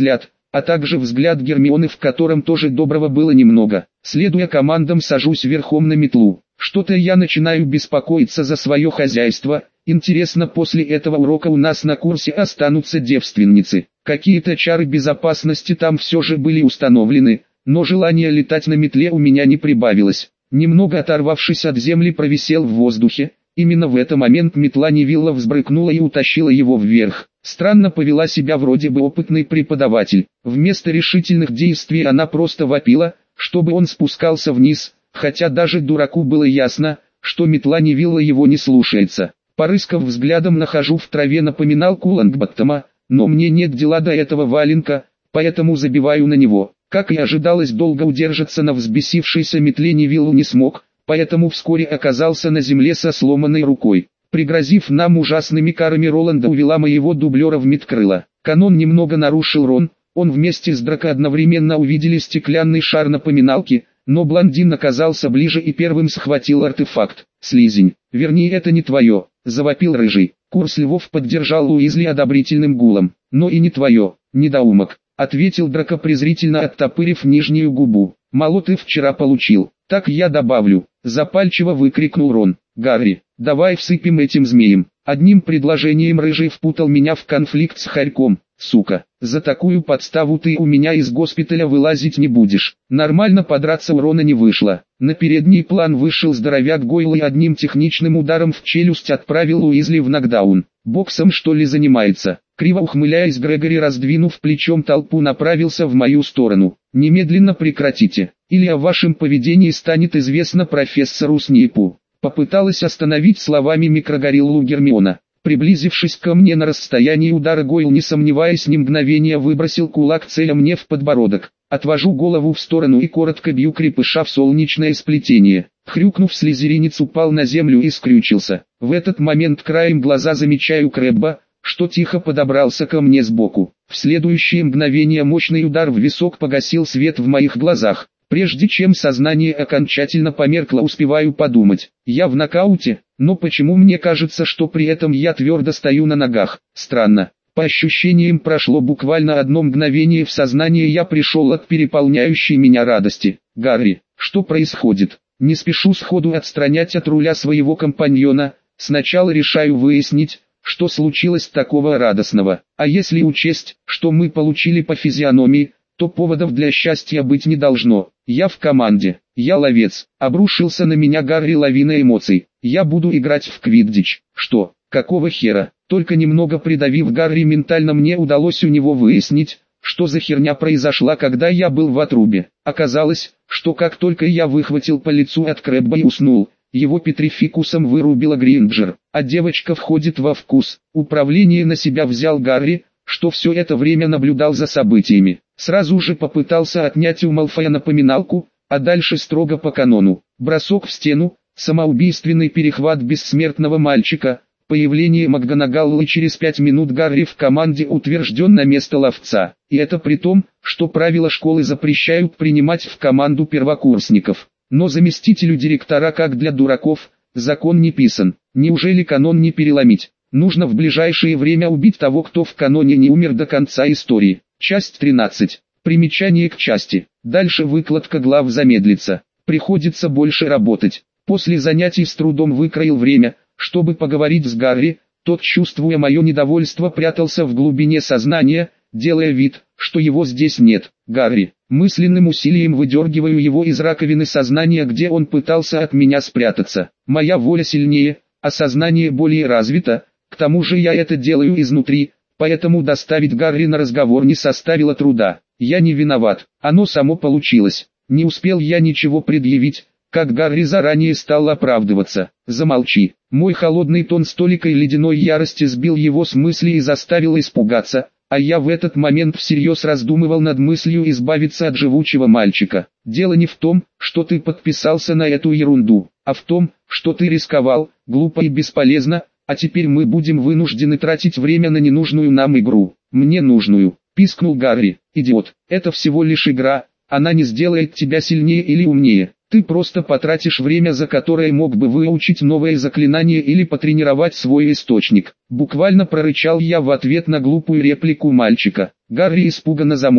а также взгляд Гермионы, в котором тоже доброго было немного. Следуя командам, сажусь верхом на метлу. Что-то я начинаю беспокоиться за свое хозяйство. Интересно, после этого урока у нас на курсе останутся девственницы. Какие-то чары безопасности там все же были установлены, но желание летать на метле у меня не прибавилось. Немного оторвавшись от земли, провисел в воздухе. Именно в этот момент метла Невилла взбрыкнула и утащила его вверх. Странно повела себя вроде бы опытный преподаватель. Вместо решительных действий она просто вопила, чтобы он спускался вниз, хотя даже дураку было ясно, что метла Невилла его не слушается. Порыскав взглядом, нахожу в траве напоминалку Лонгботтома, но мне нет дела до этого валенка, поэтому забиваю на него. Как и ожидалось, долго удержаться на взбесившейся метле Невиллу не смог, поэтому вскоре оказался на земле со сломанной рукой. Пригрозив нам ужасными карами, Роланда увела моего дублера в Медкрыло. Канон немного нарушил Рон, он вместе с Драко одновременно увидели стеклянный шар напоминалки, но блондин оказался ближе и первым схватил артефакт. «Слизень, верни, это не твое», — завопил рыжий. Курс львов поддержал Уизли одобрительным гулом. «Но и не твое, недоумок», — ответил Драко, презрительно оттопырив нижнюю губу. «Мало ты вчера получил, так я добавлю», — запальчиво выкрикнул Рон. «Гарри, давай всыпем этим змеям». Одним предложением рыжий впутал меня в конфликт с Харьком. «Сука, за такую подставу ты у меня из госпиталя вылазить не будешь». Нормально подраться у Рона не вышло. На передний план вышел здоровяк Гойл и одним техничным ударом в челюсть отправил Уизли в нокдаун. «Боксом что ли занимается?» Криво ухмыляясь, Грегори, раздвинув плечом толпу, направился в мою сторону. «Немедленно прекратите, или о вашем поведении станет известно профессору Снейпу». Попыталась остановить словами микрогориллу Гермиона. Приблизившись ко мне на расстоянии удара, Гойл, не сомневаясь ни мгновения, выбросил кулак, целя мне в подбородок. Отвожу голову в сторону и коротко бью крепыша в солнечное сплетение. Хрюкнув, слизеринец упал на землю и скрючился. В этот момент краем глаза замечаю Крэбба, что тихо подобрался ко мне сбоку. В следующее мгновение мощный удар в висок погасил свет в моих глазах. Прежде чем сознание окончательно померкло, успеваю подумать: я в нокауте, но почему мне кажется, что при этом я твердо стою на ногах? Странно. По ощущениям, прошло буквально одно мгновение, в сознание я пришел от переполняющей меня радости. «Гарри, что происходит?» Не спешу сходу отстранять от руля своего компаньона, сначала решаю выяснить, что случилось такого радостного. А если учесть, что мы получили по физиономии, то поводов для счастья быть не должно. Я в команде, я ловец. Обрушился на меня Гарри лавина эмоций. Я буду играть в квиддич. Что? Какого хера? Только немного придавив Гарри ментально, мне удалось у него выяснить, что за херня произошла, когда я был в отрубе. Оказалось, что как только я выхватил по лицу от Крэбба и уснул, его петрификусом вырубила Гринджер, а девочка входит во вкус. Управление на себя взял Гарри, что все это время наблюдал за событиями. Сразу же попытался отнять у Малфоя напоминалку, а дальше строго по канону. Бросок в стену, самоубийственный перехват бессмертного мальчика, появление МакГонагалл, и через 5 минут Гарри в команде утвержден на место ловца. И это при том, что правила школы запрещают принимать в команду первокурсников. Но заместителю директора, как для дураков, закон не писан. Неужели канон не переломить? Нужно в ближайшее время убить того, кто в каноне не умер до конца истории. Часть 13. Примечание к части. Дальше выкладка глав замедлится. Приходится больше работать. После занятий с трудом выкроил время, чтобы поговорить с Гарри. Тот, чувствуя мое недовольство, прятался в глубине сознания, делая вид, что его здесь нет. «Гарри». Мысленным усилием выдергиваю его из раковины сознания, где он пытался от меня спрятаться. Моя воля сильнее, а сознание более развито. К тому же я это делаю изнутри, поэтому доставить Гарри на разговор не составило труда. Я не виноват, оно само получилось. Не успел я ничего предъявить, как Гарри заранее стал оправдываться. «Замолчи». Мой холодный тон с толикой ледяной ярости сбил его с мысли и заставил испугаться, а я в этот момент всерьез раздумывал над мыслью избавиться от живучего мальчика. «Дело не в том, что ты подписался на эту ерунду, а в том, что ты рисковал, глупо и бесполезно, а теперь мы будем вынуждены тратить время на ненужную нам игру». «Мне нужную», — пискнул Гарри. «Идиот, это всего лишь игра, она не сделает тебя сильнее или умнее. Ты просто потратишь время, за которое мог бы выучить новое заклинание или потренировать свой источник». Буквально прорычал я в ответ на глупую реплику мальчика. Гарри испуганно замолк,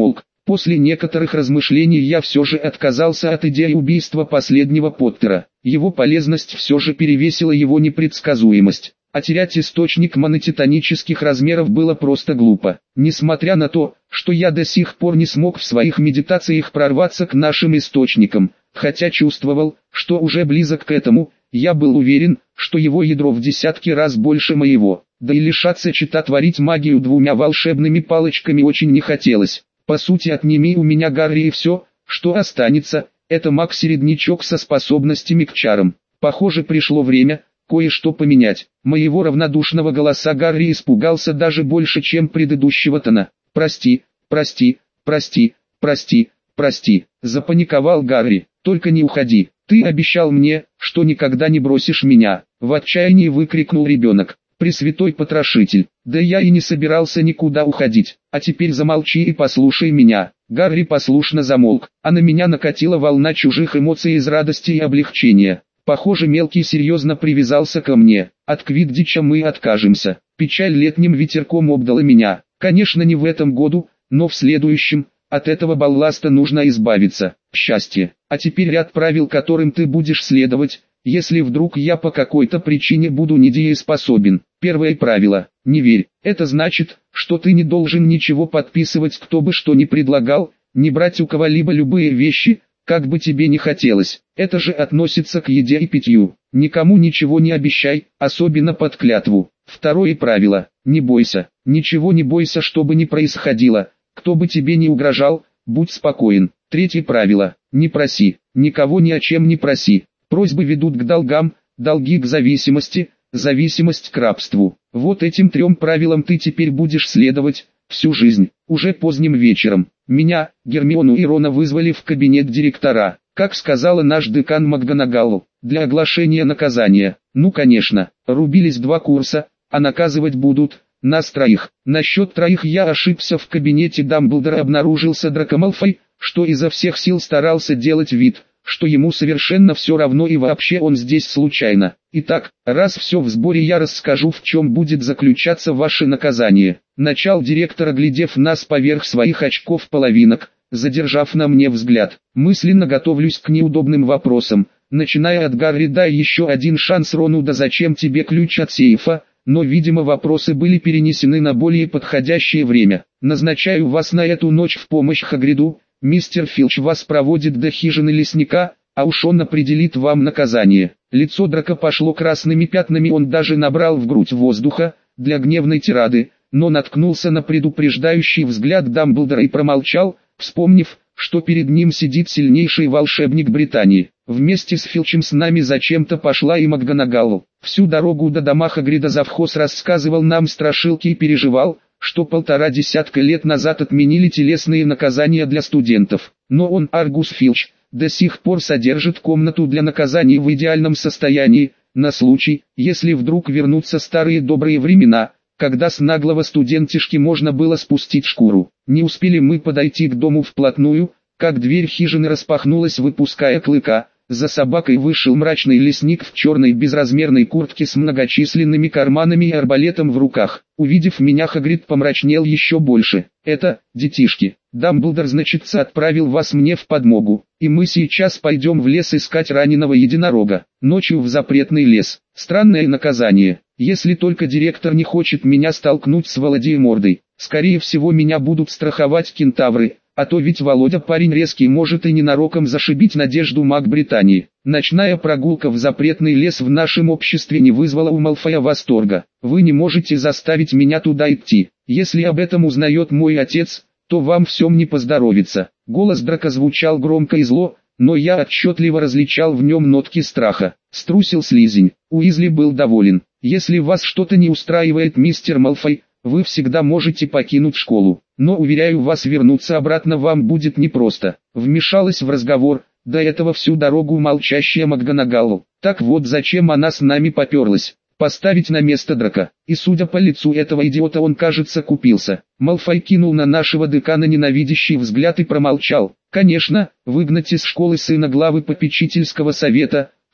После некоторых размышлений я все же отказался от идеи убийства последнего Поттера. Его полезность все же перевесила его непредсказуемость. А терять источник монотитанических размеров было просто глупо. Несмотря на то, что я до сих пор не смог в своих медитациях прорваться к нашим источникам, хотя чувствовал, что уже близок к этому, я был уверен, что его ядро в десятки раз больше моего. Да и лишаться чита творить магию двумя волшебными палочками очень не хотелось. По сути, отними у меня Гарри и все, что останется, это маг-середнячок со способностями к чарам. Похоже, пришло время кое-что поменять. Моего равнодушного голоса Гарри испугался даже больше, чем предыдущего тона. «Прости, прости, прости, прости, прости», — запаниковал Гарри. «Только не уходи. Ты обещал мне, что никогда не бросишь меня», — в отчаянии выкрикнул ребенок. «Пресвятой потрошитель, да я и не собирался никуда уходить, а теперь замолчи и послушай меня». Гарри послушно замолк, а на меня накатила волна чужих эмоций из радости и облегчения. Похоже, мелкий серьезно привязался ко мне. От квиддича мы откажемся. Печаль летним ветерком обдала меня. Конечно, не в этом году, но в следующем. От этого балласта нужно избавиться. Счастье. А теперь ряд правил, которым ты будешь следовать, если вдруг я по какой-то причине буду недееспособен. Первое правило. Не верь. Это значит, что ты не должен ничего подписывать, кто бы что ни предлагал, не брать у кого-либо любые вещи, как бы тебе ни хотелось. Это же относится к еде и питью. Никому ничего не обещай, особенно под клятву. Второе правило. Не бойся. Ничего не бойся, что бы ни происходило. Кто бы тебе ни угрожал, будь спокоен. Третье правило. Не проси. Никого ни о чем не проси. Просьбы ведут к долгам, долги к зависимости, зависимость к рабству. Вот этим 3 правилам ты теперь будешь следовать всю жизнь. Уже поздним вечером меня, Гермиону и Рона вызвали в кабинет директора, как сказала наш декан МакГонагал, для оглашения наказания. Ну конечно, рубились 2 курса, а наказывать будут нас 3. Насчет 3 я ошибся. В кабинете Дамблдора обнаружился Драко Малфой, что изо всех сил старался делать вид, что ему совершенно все равно и вообще он здесь случайно. Итак, раз все в сборе, я расскажу, в чем будет заключаться ваше наказание. Начал директор, глядев нас поверх своих очков-половинок, задержав на мне взгляд. Мысленно готовлюсь к неудобным вопросам, начиная от Гарри: дай еще один шанс Рону, да зачем тебе ключ от сейфа, но видимо вопросы были перенесены на более подходящее время. Назначаю вас на эту ночь в помощь Хагриду. Мистер Филч вас проводит до хижины лесника, а уж он определит вам наказание. Лицо Драко пошло красными пятнами, он даже набрал в грудь воздуха для гневной тирады, но наткнулся на предупреждающий взгляд Дамблдора и промолчал, вспомнив, что перед ним сидит сильнейший волшебник Британии. Вместе с Филчем с нами зачем-то пошла и МакГонагал. Всю дорогу до дома Хагрида завхоз рассказывал нам страшилки и переживал, что 1,5 десятка лет назад отменили телесные наказания для студентов. Но он, Аргус Филч, до сих пор содержит комнату для наказаний в идеальном состоянии, на случай, если вдруг вернутся старые добрые времена, когда с наглого студентишки можно было спустить шкуру. Не успели мы подойти к дому вплотную, как дверь хижины распахнулась, выпуская Клыка. За собакой вышел мрачный лесник в черной безразмерной куртке с многочисленными карманами и арбалетом в руках. Увидев меня, Хагрид помрачнел еще больше. «Это, детишки, Дамблдор, значится, отправил вас мне в подмогу, и мы сейчас пойдем в лес искать раненого единорога. Ночью в запретный лес. Странное наказание, если только директор не хочет меня столкнуть с Володимордой. Скорее всего, меня будут страховать кентавры. А то ведь Володя парень резкий, может и ненароком зашибить надежду маг Британии». Ночная прогулка в запретный лес в нашем обществе не вызвала у Малфоя восторга. «Вы не можете заставить меня туда идти. Если об этом узнает мой отец, то вам всем не поздоровится». Голос Драко звучал громко и зло, но я отчетливо различал в нем нотки страха. Струсил слизень. Уизли был доволен. «Если вас что-то не устраивает, мистер Малфой, вы всегда можете покинуть школу. Но, уверяю вас, вернуться обратно вам будет непросто». Вмешалась в разговор, до этого всю дорогу молчащая МакГонагал. «Так вот зачем она с нами поперлась. Поставить на место Драко. И судя по лицу этого идиота, он, кажется, купился». Малфой кинул на нашего декана ненавидящий взгляд и промолчал. «Конечно, выгнать из школы сына главы попечительского совета,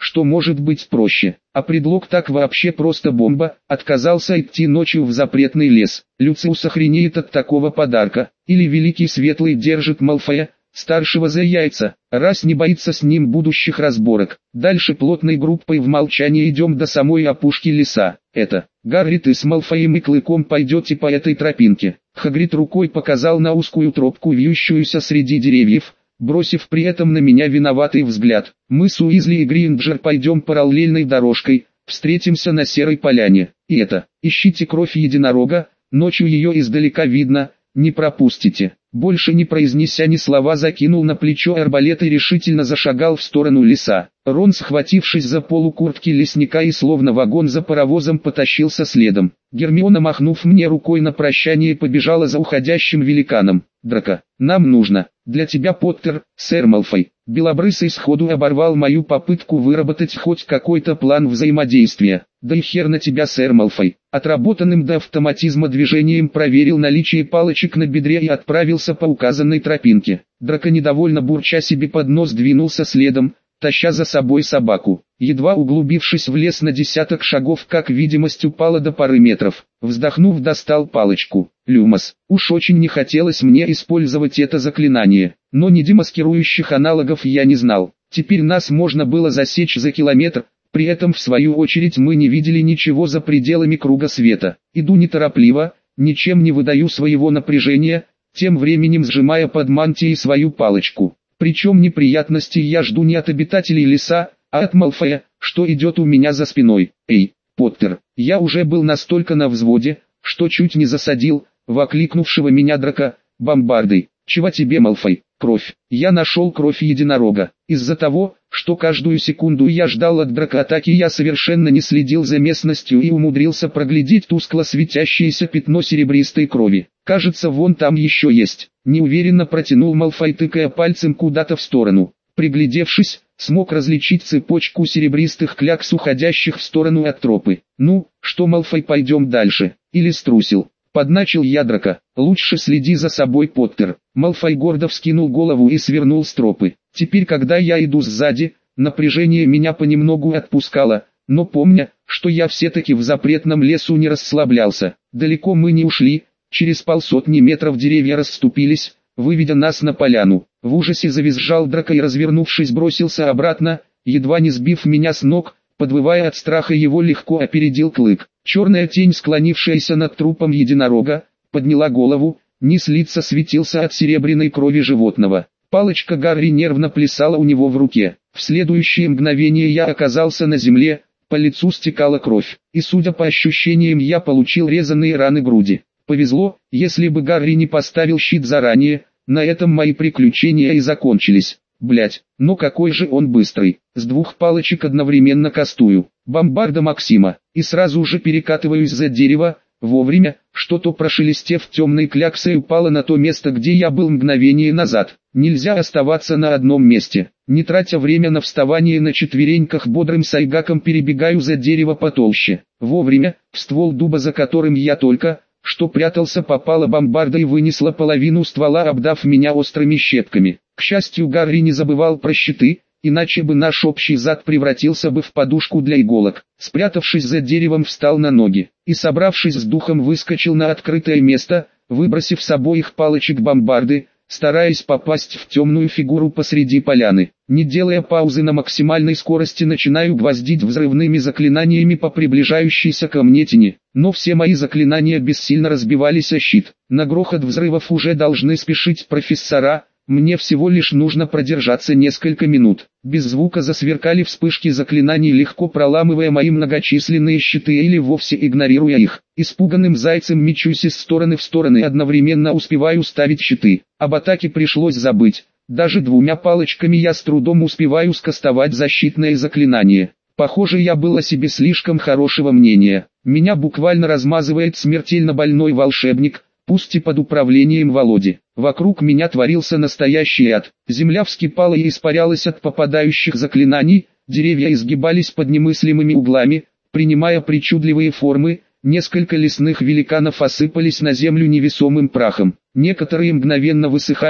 что может быть проще. А предлог так вообще просто бомба, отказался идти ночью в запретный лес. Люциус охренеет от такого подарка, или Великий Светлый держит Малфоя, старшего за яйца, раз не боится с ним будущих разборок. Дальше плотной группой в молчании идем до самой опушки леса. Это, Гарри, ты с Малфоем и Клыком пойдете по этой тропинке. Хагрид рукой показал на узкую тропку, вьющуюся среди деревьев, бросив при этом на меня виноватый взгляд. Мы с Уизли и Гринджер пойдем параллельной дорожкой, встретимся на серой поляне. И это, ищите кровь единорога, ночью ее издалека видно, не пропустите. Больше не произнеся ни слова, закинул на плечо арбалет и решительно зашагал в сторону леса. Рон, схватившись за полу куртки лесника и словно вагон за паровозом, потащился следом. Гермиона, махнув мне рукой на прощание, побежала за уходящим великаном. «Драко, нам нужно. Для тебя, Поттер, сэр Малфой». Белобрысый сходу оборвал мою попытку выработать хоть какой-то план взаимодействия. «Да и хер на тебя, сэр Малфой». Отработанным до автоматизма движением проверил наличие палочек на бедре и отправился по указанной тропинке. Драко, недовольно бурча себе под нос, двинулся следом, таща за собой собаку. Едва углубившись в лес на десяток шагов, как видимость упала до пары метров. Вздохнув, достал палочку. Люмос. Уж очень не хотелось мне использовать это заклинание, но ни демаскирующих аналогов я не знал. Теперь нас можно было засечь за километр, при этом в свою очередь мы не видели ничего за пределами круга света. Иду неторопливо, ничем не выдаю своего напряжения, тем временем сжимая под мантией свою палочку. Причем неприятностей я жду не от обитателей леса, а от Малфоя, что идет у меня за спиной. «Эй, Поттер!» Я уже был настолько на взводе, что чуть не засадил в окликнувшего меня Драко бомбардой. «Чего тебе, Малфой?» «Кровь». Я нашел кровь единорога. Из-за того, что каждую секунду я ждал от Драко атаки, я совершенно не следил за местностью и умудрился проглядеть тускло светящееся пятно серебристой крови. «Кажется, вон там еще есть». Неуверенно протянул Малфой, тыкая пальцем куда-то в сторону. Приглядевшись, смог различить цепочку серебристых клякс, уходящих в сторону от тропы. «Ну, что, Малфой, пойдем дальше?» Или струсил? Подначил я Драко. «Лучше следи за собой, Поттер». Малфой гордо вскинул голову и свернул с тропы. Теперь, когда я иду сзади, напряжение меня понемногу отпускало, но помня, что я все-таки в запретном лесу, не расслаблялся. Далеко мы не ушли, через 150 метров деревья расступились, выведя нас на поляну. В ужасе завизжал Драко и, развернувшись, бросился обратно, едва не сбив меня с ног. Подвывая от страха, его легко опередил Клык. Черная тень, склонившаяся над трупом единорога, подняла голову, низ лица светился от серебряной крови животного. Палочка Гарри нервно плясала у него в руке. В следующее мгновение я оказался на земле, по лицу стекала кровь, и, судя по ощущениям, я получил резаные раны груди. Повезло, если бы Гарри не поставил щит заранее, на этом мои приключения и закончились. Блять, но какой же он быстрый. С 2 палочек одновременно кастую. Бомбарда Максима. И сразу же перекатываюсь за дерево, вовремя, что-то, прошелестев темной кляксой, упало на то место, где я был мгновение назад. Нельзя оставаться на одном месте. Не тратя время на вставание на четвереньках, бодрым сайгаком перебегаю за дерево потолще. Вовремя, в ствол дуба, за которым я только что прятался, попала бомбарда и вынесла половину ствола, обдав меня острыми щепками. К счастью, Гарри не забывал про щиты, иначе бы наш общий зад превратился бы в подушку для иголок. Спрятавшись за деревом, встал на ноги и, собравшись с духом, выскочил на открытое место, выбросив с обоих палочек бомбарды, стараясь попасть в темную фигуру посреди поляны. Не делая паузы, на максимальной скорости начинаю гвоздить взрывными заклинаниями по приближающейся ко мне тени. Но все мои заклинания бессильно разбивались о щит. На грохот взрывов уже должны спешить профессора. Мне всего лишь нужно продержаться несколько минут. Без звука засверкали вспышки заклинаний, легко проламывая мои многочисленные щиты или вовсе игнорируя их. Испуганным зайцем мечусь из стороны в стороны, одновременно успеваю ставить щиты. Об атаке пришлось забыть. Даже 2 палочками я с трудом успеваю скастовать защитное заклинание. Похоже, я был о себе слишком хорошего мнения. Меня буквально размазывает смертельно больной волшебник, пусть и под управлением Володи. Вокруг меня творился настоящий ад. Земля вскипала и испарялась от попадающих заклинаний, деревья изгибались под немыслимыми углами, принимая причудливые формы, несколько лесных великанов осыпались на землю невесомым прахом. Некоторые мгновенно высыхали,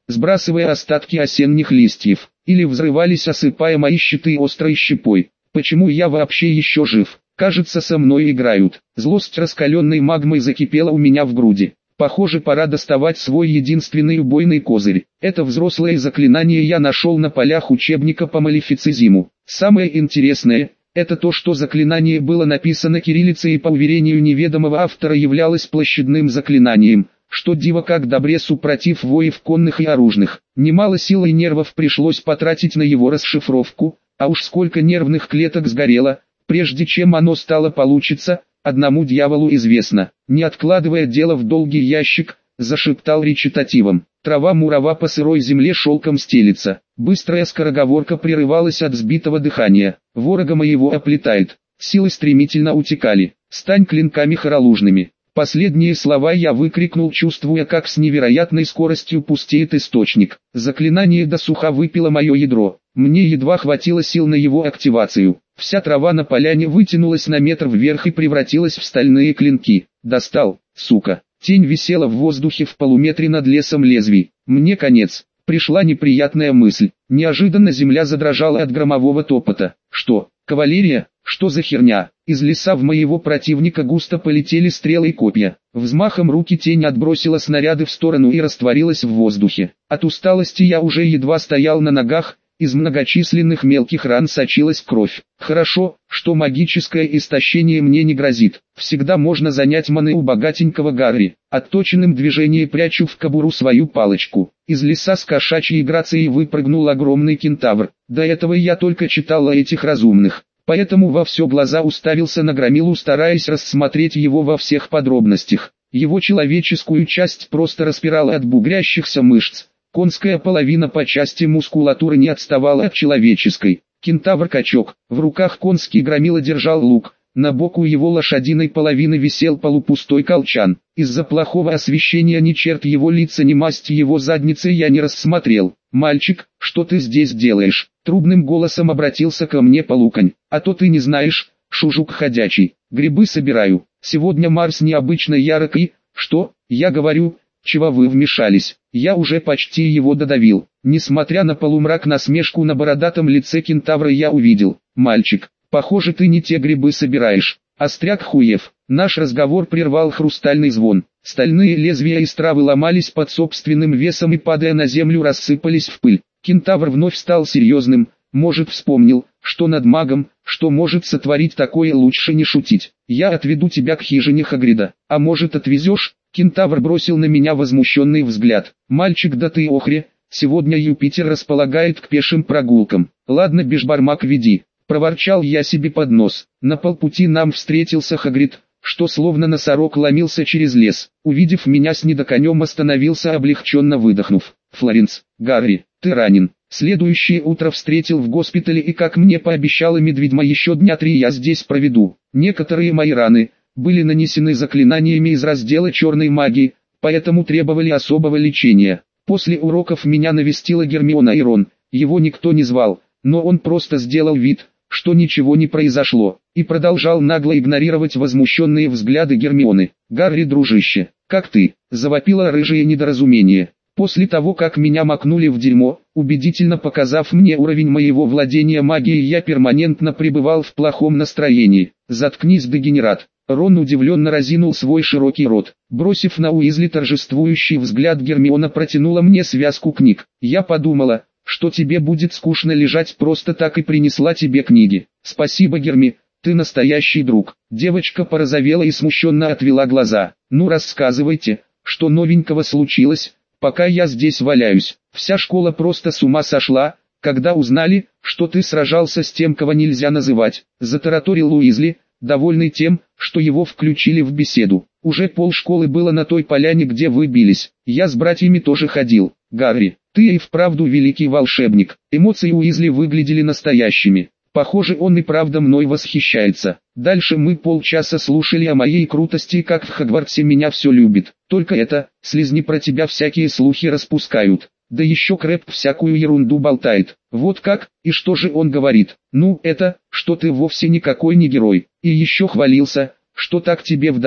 сбрасывая остатки осенних листьев, или взрывались, осыпая мои щиты острой щепой. Почему я вообще еще жив? Кажется, со мной играют. Злость раскаленной магмой закипела у меня в груди. Похоже, пора доставать свой единственный убойный козырь. Это взрослое заклинание я нашел на полях учебника по малефицизиму. Самое интересное – это то, что заклинание было написано кириллицей и по уверению неведомого автора являлось площадным заклинанием, что диво как добре супротив воев конных и оружных. Немало сил и нервов пришлось потратить на его расшифровку, а уж сколько нервных клеток сгорело, прежде чем оно стало получиться, одному дьяволу известно. Не откладывая дело в долгий ящик, зашептал речитативом. Трава-мурава по сырой земле шелком стелится. Быстрая скороговорка прерывалась от сбитого дыхания. Ворога моего оплетает. Силы стремительно утекали. Стань клинками хоролужными. Последние слова я выкрикнул, чувствуя, как с невероятной скоростью пустеет источник. Заклинание досуха выпило мое ядро. Мне едва хватило сил на его активацию. Вся трава на поляне вытянулась на метр вверх и превратилась в стальные клинки. Достал, сука. Тень висела в воздухе в полуметре над лесом лезвий. Мне конец. Пришла неприятная мысль. Неожиданно земля задрожала от громового топота. Что, кавалерия? Что за херня? Из леса в моего противника густо полетели стрелы и копья. Взмахом руки тень отбросила снаряды в сторону и растворилась в воздухе. От усталости я уже едва стоял на ногах. Из многочисленных мелких ран сочилась кровь. Хорошо, что магическое истощение мне не грозит. Всегда можно занять маны у богатенького Гарри. Отточенным движением прячу в кобуру свою палочку. Из леса с кошачьей грацией выпрыгнул огромный кентавр. До этого я только читал о этих разумных. Поэтому во все глаза уставился на громилу, стараясь рассмотреть его во всех подробностях. Его человеческую часть просто распирала от бугрящихся мышц. Конская половина по части мускулатуры не отставала от человеческой. Кентавр-качок, в руках конский громила держал лук, на боку его лошадиной половины висел полупустой колчан. Из-за плохого освещения ни черт его лица, ни масть его задницы я не рассмотрел. «Мальчик, что ты здесь делаешь?» Трубным голосом обратился ко мне полуконь. «А то ты не знаешь, шужук ходячий, грибы собираю. Сегодня Марс необычно ярок и...» «Что?» Я говорю, чего вы вмешались? Я уже почти его додавил. Несмотря на полумрак, насмешку на бородатом лице кентавра я увидел. «Мальчик, похоже, ты не те грибы собираешь. Остряк хуев». Наш разговор прервал хрустальный звон. Стальные лезвия из травы ломались под собственным весом и, падая на землю, рассыпались в пыль. Кентавр вновь стал серьезным. Может, вспомнил, что над магом, что может сотворить такое, лучше не шутить. «Я отведу тебя к хижине Хагрида. А может, отвезешь?» Кентавр бросил на меня возмущенный взгляд. «Мальчик, да ты охре, сегодня Юпитер располагает к пешим прогулкам. Ладно, бешбармак, веди». Проворчал я себе под нос. На полпути нам встретился Хагрид, что словно носорог ломился через лес. Увидев меня с недоконем, остановился, облегченно выдохнув. «Флоренс, Гарри, ты ранен». Следующее утро встретил в госпитале, и, как мне пообещала медведьма, еще дня 3 я здесь проведу. Некоторые мои раны были нанесены заклинаниями из раздела черной магии, поэтому требовали особого лечения. После уроков меня навестила Гермиона и Рон. Его никто не звал, но он просто сделал вид, что ничего не произошло, и продолжал нагло игнорировать возмущенные взгляды Гермионы. «Гарри, дружище, как ты?» – завопило рыжее недоразумение. После того, как меня макнули в дерьмо, убедительно показав мне уровень моего владения магией, я перманентно пребывал в плохом настроении. «Заткнись, дегенерат!» Рон удивленно разинул свой широкий рот. Бросив на Уизли торжествующий взгляд, Гермиона протянула мне связку книг. «Я подумала, что тебе будет скучно лежать просто так, и принесла тебе книги». «Спасибо, Герми, ты настоящий друг». Девочка порозовела и смущенно отвела глаза. «Ну, рассказывайте, что новенького случилось, пока я здесь валяюсь. Вся школа просто с ума сошла, когда узнали, что ты сражался с тем, кого нельзя называть», — затараторил Уизли, довольный тем, что его включили в беседу. «Уже полшколы было на той поляне, где вы бились. Я с братьями тоже ходил. Гарри, ты и вправду великий волшебник». Эмоции Уизли выглядели настоящими. Похоже, он и правда мной восхищается. Дальше мы полчаса слушали о моей крутости и как в Хогвартсе меня все любит. Только это, слизни про тебя всякие слухи распускают. Да еще Крэб всякую ерунду болтает. Вот как? И что же он говорит? Ну, это, что ты вовсе никакой не герой. И еще хвалился, что так тебе вдарил,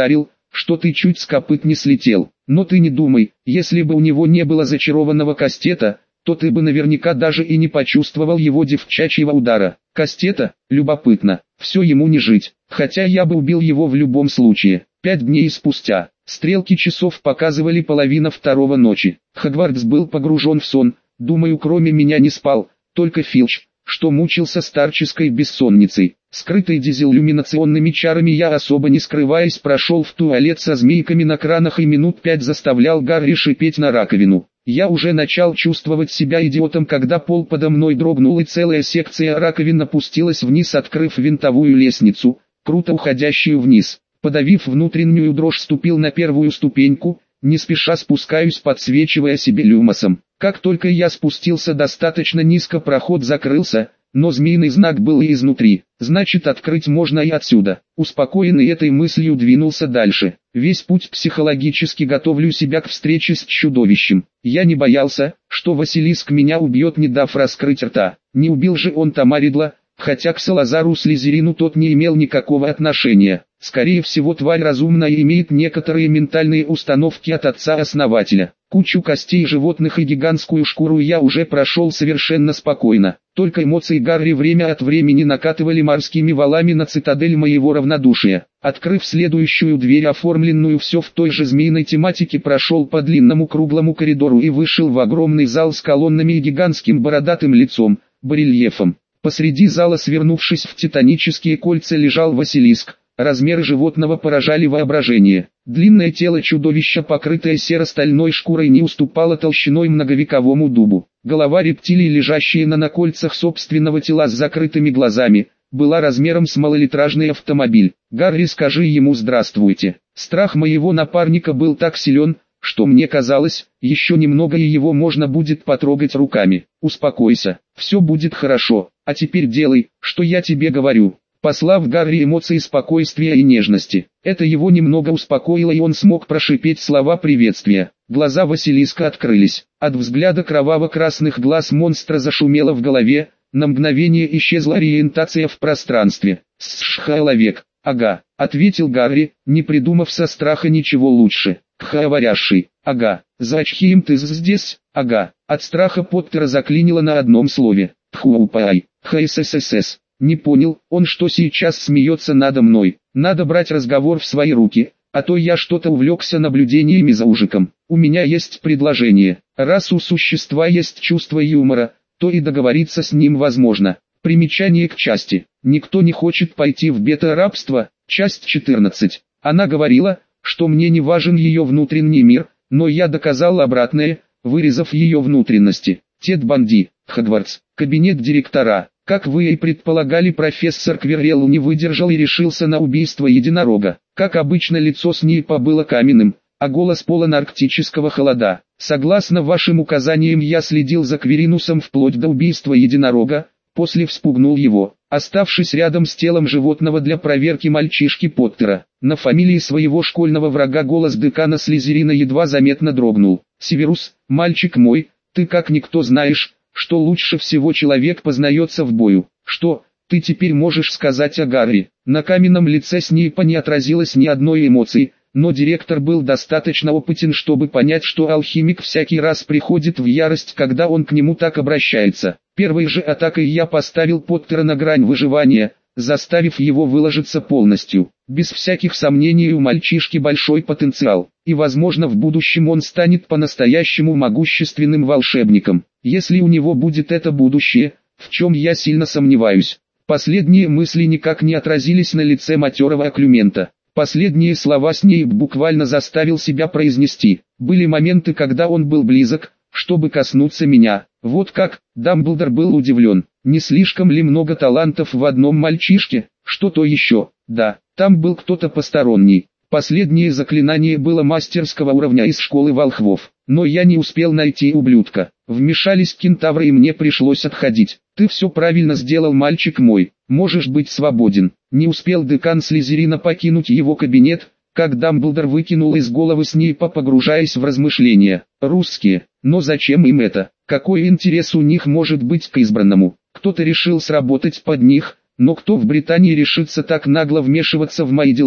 что ты чуть с копыт не слетел. Но ты не думай, если бы у него не было зачарованного кастета, то ты бы наверняка даже и не почувствовал его девчачьего удара. Кастета? Любопытно. Все ему не жить. Хотя я бы убил его в любом случае. 5 дней спустя. Стрелки часов показывали 1:30 ночи. Хогвартс был погружен в сон. Думаю, кроме меня не спал, только Филч, что мучился старческой бессонницей. Скрытый дизеллюминационными чарами, я особо не скрываясь прошел в туалет со змейками на кранах и минут 5 заставлял Гарри шипеть на раковину. Я уже начал чувствовать себя идиотом, когда пол подо мной дрогнул и целая секция раковин опустилась вниз, открыв винтовую лестницу, круто уходящую вниз. Подавив внутреннюю дрожь, ступил на первую ступеньку, не спеша спускаюсь, подсвечивая себе люмосом. Как только я спустился достаточно низко, проход закрылся, но змеиный знак был и изнутри, значит открыть можно и отсюда. Успокоенный этой мыслью двинулся дальше. Весь путь психологически готовлю себя к встрече с чудовищем. Я не боялся, что Василиск меня убьет, не дав раскрыть рта. Не убил же он Тома Ридла, хотя к Салазару Слизерину тот не имел никакого отношения. Скорее всего, тварь разумная и имеет некоторые ментальные установки от отца-основателя. Кучу костей животных и гигантскую шкуру я уже прошел совершенно спокойно. Только эмоции Гарри время от времени накатывали морскими валами на цитадель моего равнодушия. Открыв следующую дверь, оформленную все в той же змеиной тематике, прошел по длинному круглому коридору и вышел в огромный зал с колоннами и гигантским бородатым лицом, барельефом. Посреди зала, свернувшись в титанические кольца, лежал Василиск. Размеры животного поражали воображение. Длинное тело чудовища, покрытое серо-стальной шкурой, не уступало толщиной многовековому дубу. Голова рептилии, лежащая на кольцах собственного тела с закрытыми глазами, была размером с малолитражный автомобиль. «Гарри, скажи ему здравствуйте». Страх моего напарника был так силен, что мне казалось, еще немного и его можно будет потрогать руками. «Успокойся, все будет хорошо, а теперь делай, что я тебе говорю». Послав Гарри эмоции спокойствия и нежности, это его немного успокоило, и он смог прошипеть слова приветствия. Глаза Василиска открылись. От взгляда кроваво-красных глаз монстра зашумело в голове, на мгновение исчезла ориентация в пространстве. «Человек, ага», — ответил Гарри, не придумав со страха ничего лучше. «Говорящий, ага, зачем ты здесь, ага». От страха Поттера заклинило на одном слове. «Тхуупай, хсссс». Не понял, он что сейчас смеется надо мной? Надо брать разговор в свои руки, а то я что-то увлекся наблюдениями за ужиком. У меня есть предложение. Раз у существа есть чувство юмора, то и договориться с ним возможно. Примечание к части. Никто не хочет пойти в бета-рабство. Часть 14. Она говорила, что мне не важен ее внутренний мир, но я доказал обратное, вырезав ее внутренности. Тед Банди, Хогвартс, кабинет директора. Как вы и предполагали, профессор Квиррелл не выдержал и решился на убийство единорога. Как обычно, лицо Снейпа было каменным, а голос полон арктического холода. Согласно вашим указаниям, я следил за Квиринусом вплоть до убийства единорога, после вспугнул его, оставшись рядом с телом животного для проверки мальчишки Поттера. На фамилии своего школьного врага голос декана Слизерина едва заметно дрогнул. «Северус, мальчик мой, ты как никто знаешь, что лучше всего человек познается в бою. Что ты теперь можешь сказать о Гарри?» На каменном лице Снейпа не отразилось ни одной эмоции, но директор был достаточно опытен, чтобы понять, что алхимик всякий раз приходит в ярость, когда он к нему так обращается. Первой же атакой я поставил Поттера на грань выживания, заставив его выложиться полностью. Без всяких сомнений, у мальчишки большой потенциал, и возможно в будущем он станет по-настоящему могущественным волшебником. Если у него будет это будущее, в чем я сильно сомневаюсь. Последние мысли никак не отразились на лице матерого Оклюмента. Последние слова Снейп буквально заставил себя произнести. Были моменты, когда он был близок, чтобы коснуться меня. Вот как. Дамблдор был удивлен. Не слишком ли много талантов в одном мальчишке? Что-то еще. Да, там был кто-то посторонний. Последнее заклинание было мастерского уровня из школы волхвов. Но я не успел найти ублюдка. Вмешались кентавры, и мне пришлось отходить. Ты все правильно сделал, мальчик мой. Можешь быть свободен. Не успел декан Слизерина покинуть его кабинет, как Дамблдор выкинул из головы Снейпа, погружаясь в размышления. Русские. Но зачем им это? Какой интерес у них может быть к избранному? Кто-то решил сработать под них, но кто в Британии решится так нагло вмешиваться в мои дела?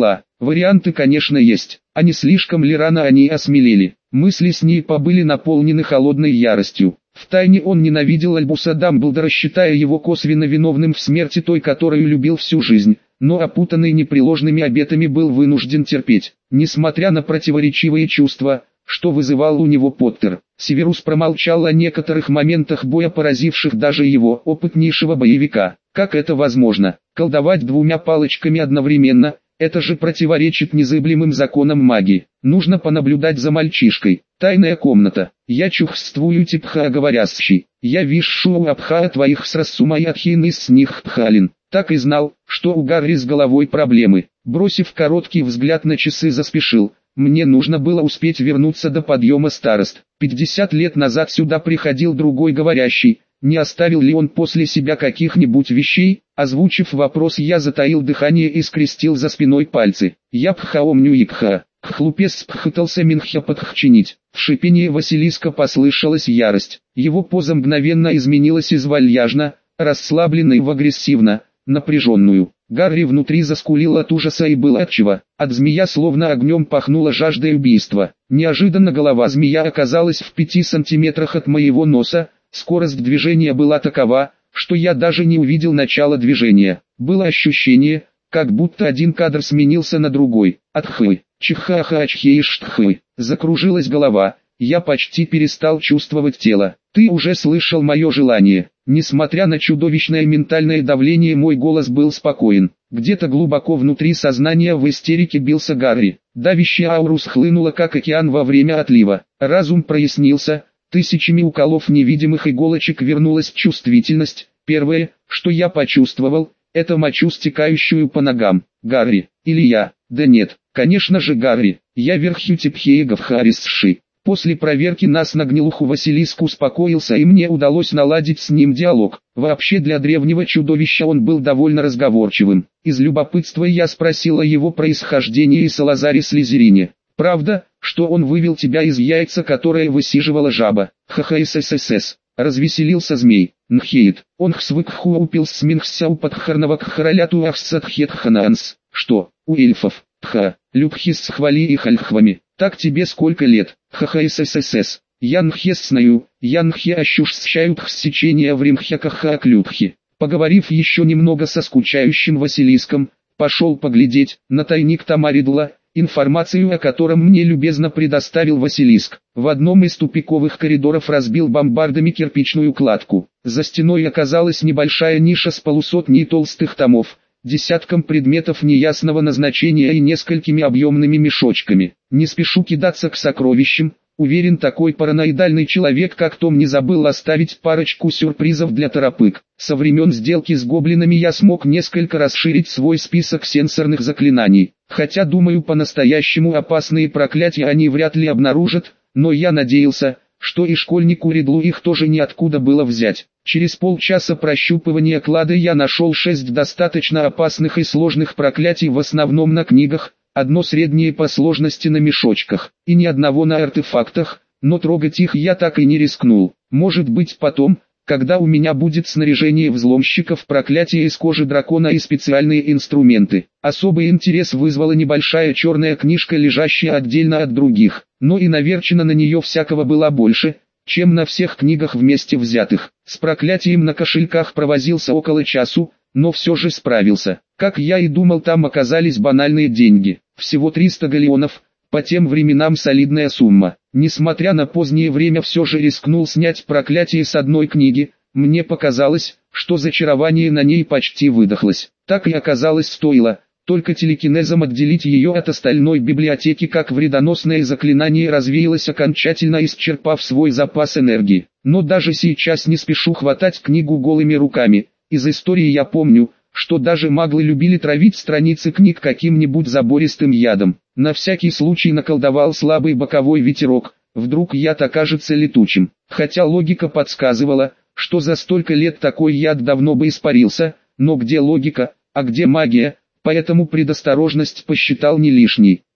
Варианты, конечно, есть. А не слишком ли рано они осмелели? Мысли с ней побыли наполнены холодной яростью. Втайне он ненавидел Альбуса Дамблдора, считая его косвенно виновным в смерти той, которую любил всю жизнь, но опутанный непреложными обетами был вынужден терпеть, несмотря на противоречивые чувства, что вызывал у него Поттер. Северус промолчал о некоторых моментах боя, поразивших даже его, опытнейшего боевика. Как это возможно? Колдовать двумя палочками одновременно – это же противоречит незыблемым законам магии. Нужно понаблюдать за мальчишкой. Тайная комната. Я чувствую типха говорящий. Я вишу абха твоих срасумаятхин из них пхалин. Так и знал, что у Гарри с головой проблемы. Бросив короткий взгляд на часы, заспешил. Мне нужно было успеть вернуться до подъема старост. 50 лет назад сюда приходил другой говорящий. Не оставил ли он после себя каких-нибудь вещей? Озвучив вопрос, я затаил дыхание и скрестил за спиной пальцы. Я пхаомню икха. Хлупец пхытался Минхя подхчинить. В шипении Василиска послышалась ярость. Его поза мгновенно изменилась из вальяжно, расслабленной в агрессивно, напряженную. Гарри внутри заскулил от ужаса и был отчего. От змея словно огнем пахнуло жаждой убийства. Неожиданно голова змея оказалась в 5 сантиметрах от моего носа. Скорость движения была такова, что я даже не увидел начала движения. Было ощущение, как будто один кадр сменился на другой. Атхы, чихаха-ачхеиштхы. Закружилась голова, я почти перестал чувствовать тело. Ты уже слышал мое желание. Несмотря на чудовищное ментальное давление, мой голос был спокоен. Где-то глубоко внутри сознания в истерике бился Гарри. Давящая аура схлынула, как океан во время отлива. Разум прояснился. Тысячами уколов невидимых иголочек вернулась чувствительность. Первое, что я почувствовал, это мочу, стекающую по ногам. Гарри, или я? Да нет, конечно же Гарри. Я верхютипхеегов Харисши. После проверки нас на гнилуху Василиск успокоился, и мне удалось наладить с ним диалог. Вообще для древнего чудовища он был довольно разговорчивым. Из любопытства я спросил о его происхождении и Салазаре Слизерине. Правда, что он вывел тебя из яйца, которое высиживала жаба? Ха-ха-ССС. Развеселился змей. Нхейт. Он хсвыкху упил сминхсяу подхарнава кхараляту ахсатхетхананс. Что, у эльфов? Тха. Любхис схвали их альхвами. Так тебе сколько лет? Ха-ха-ССС. Янхес знаю, янхе ощущают хсечение времхя каха-клюбхи. Поговорив еще немного со скучающим Василиском, пошел поглядеть на тайник Тамаридла, информацию о котором мне любезно предоставил Василиск. В одном из тупиковых коридоров разбил бомбардами кирпичную кладку. За стеной оказалась небольшая ниша с полусотней толстых томов, десятком предметов неясного назначения и несколькими объемными мешочками. Не спешу кидаться к сокровищам. Уверен, такой параноидальный человек, как Том, не забыл оставить парочку сюрпризов для торопык. Со времен сделки с гоблинами я смог несколько расширить свой список сенсорных заклинаний. Хотя, думаю, по-настоящему опасные проклятия они вряд ли обнаружат, но я надеялся, что и школьнику Ридлу их тоже неоткуда было взять. Через полчаса прощупывания клада я нашел 6 достаточно опасных и сложных проклятий, в основном на книгах, одно среднее по сложности на мешочках, и ни одного на артефактах, но трогать их я так и не рискнул. Может быть, потом, когда у меня будет снаряжение взломщиков, проклятие из кожи дракона и специальные инструменты. Особый интерес вызвала небольшая черная книжка, лежащая отдельно от других, но и наверчено на нее всякого было больше, чем на всех книгах вместе взятых. С проклятием на кошельках провозился около часу, но все же справился. Как я и думал, там оказались банальные деньги. Всего 300 галеонов, по тем временам солидная сумма. Несмотря на позднее время, все же рискнул снять проклятие с одной книги. Мне показалось, что зачарование на ней почти выдохлось. Так и оказалось, стоило только телекинезом отделить ее от остальной библиотеки, как вредоносное заклинание развеялось, окончательно исчерпав свой запас энергии. Но даже сейчас не спешу хватать книгу голыми руками. Из истории я помню, что даже маглы любили травить страницы книг каким-нибудь забористым ядом. На всякий случай наколдовал слабый боковой ветерок, вдруг яд окажется летучим. Хотя логика подсказывала, что за столько лет такой яд давно бы испарился, но где логика, а где магия, поэтому предосторожность посчитал не лишней.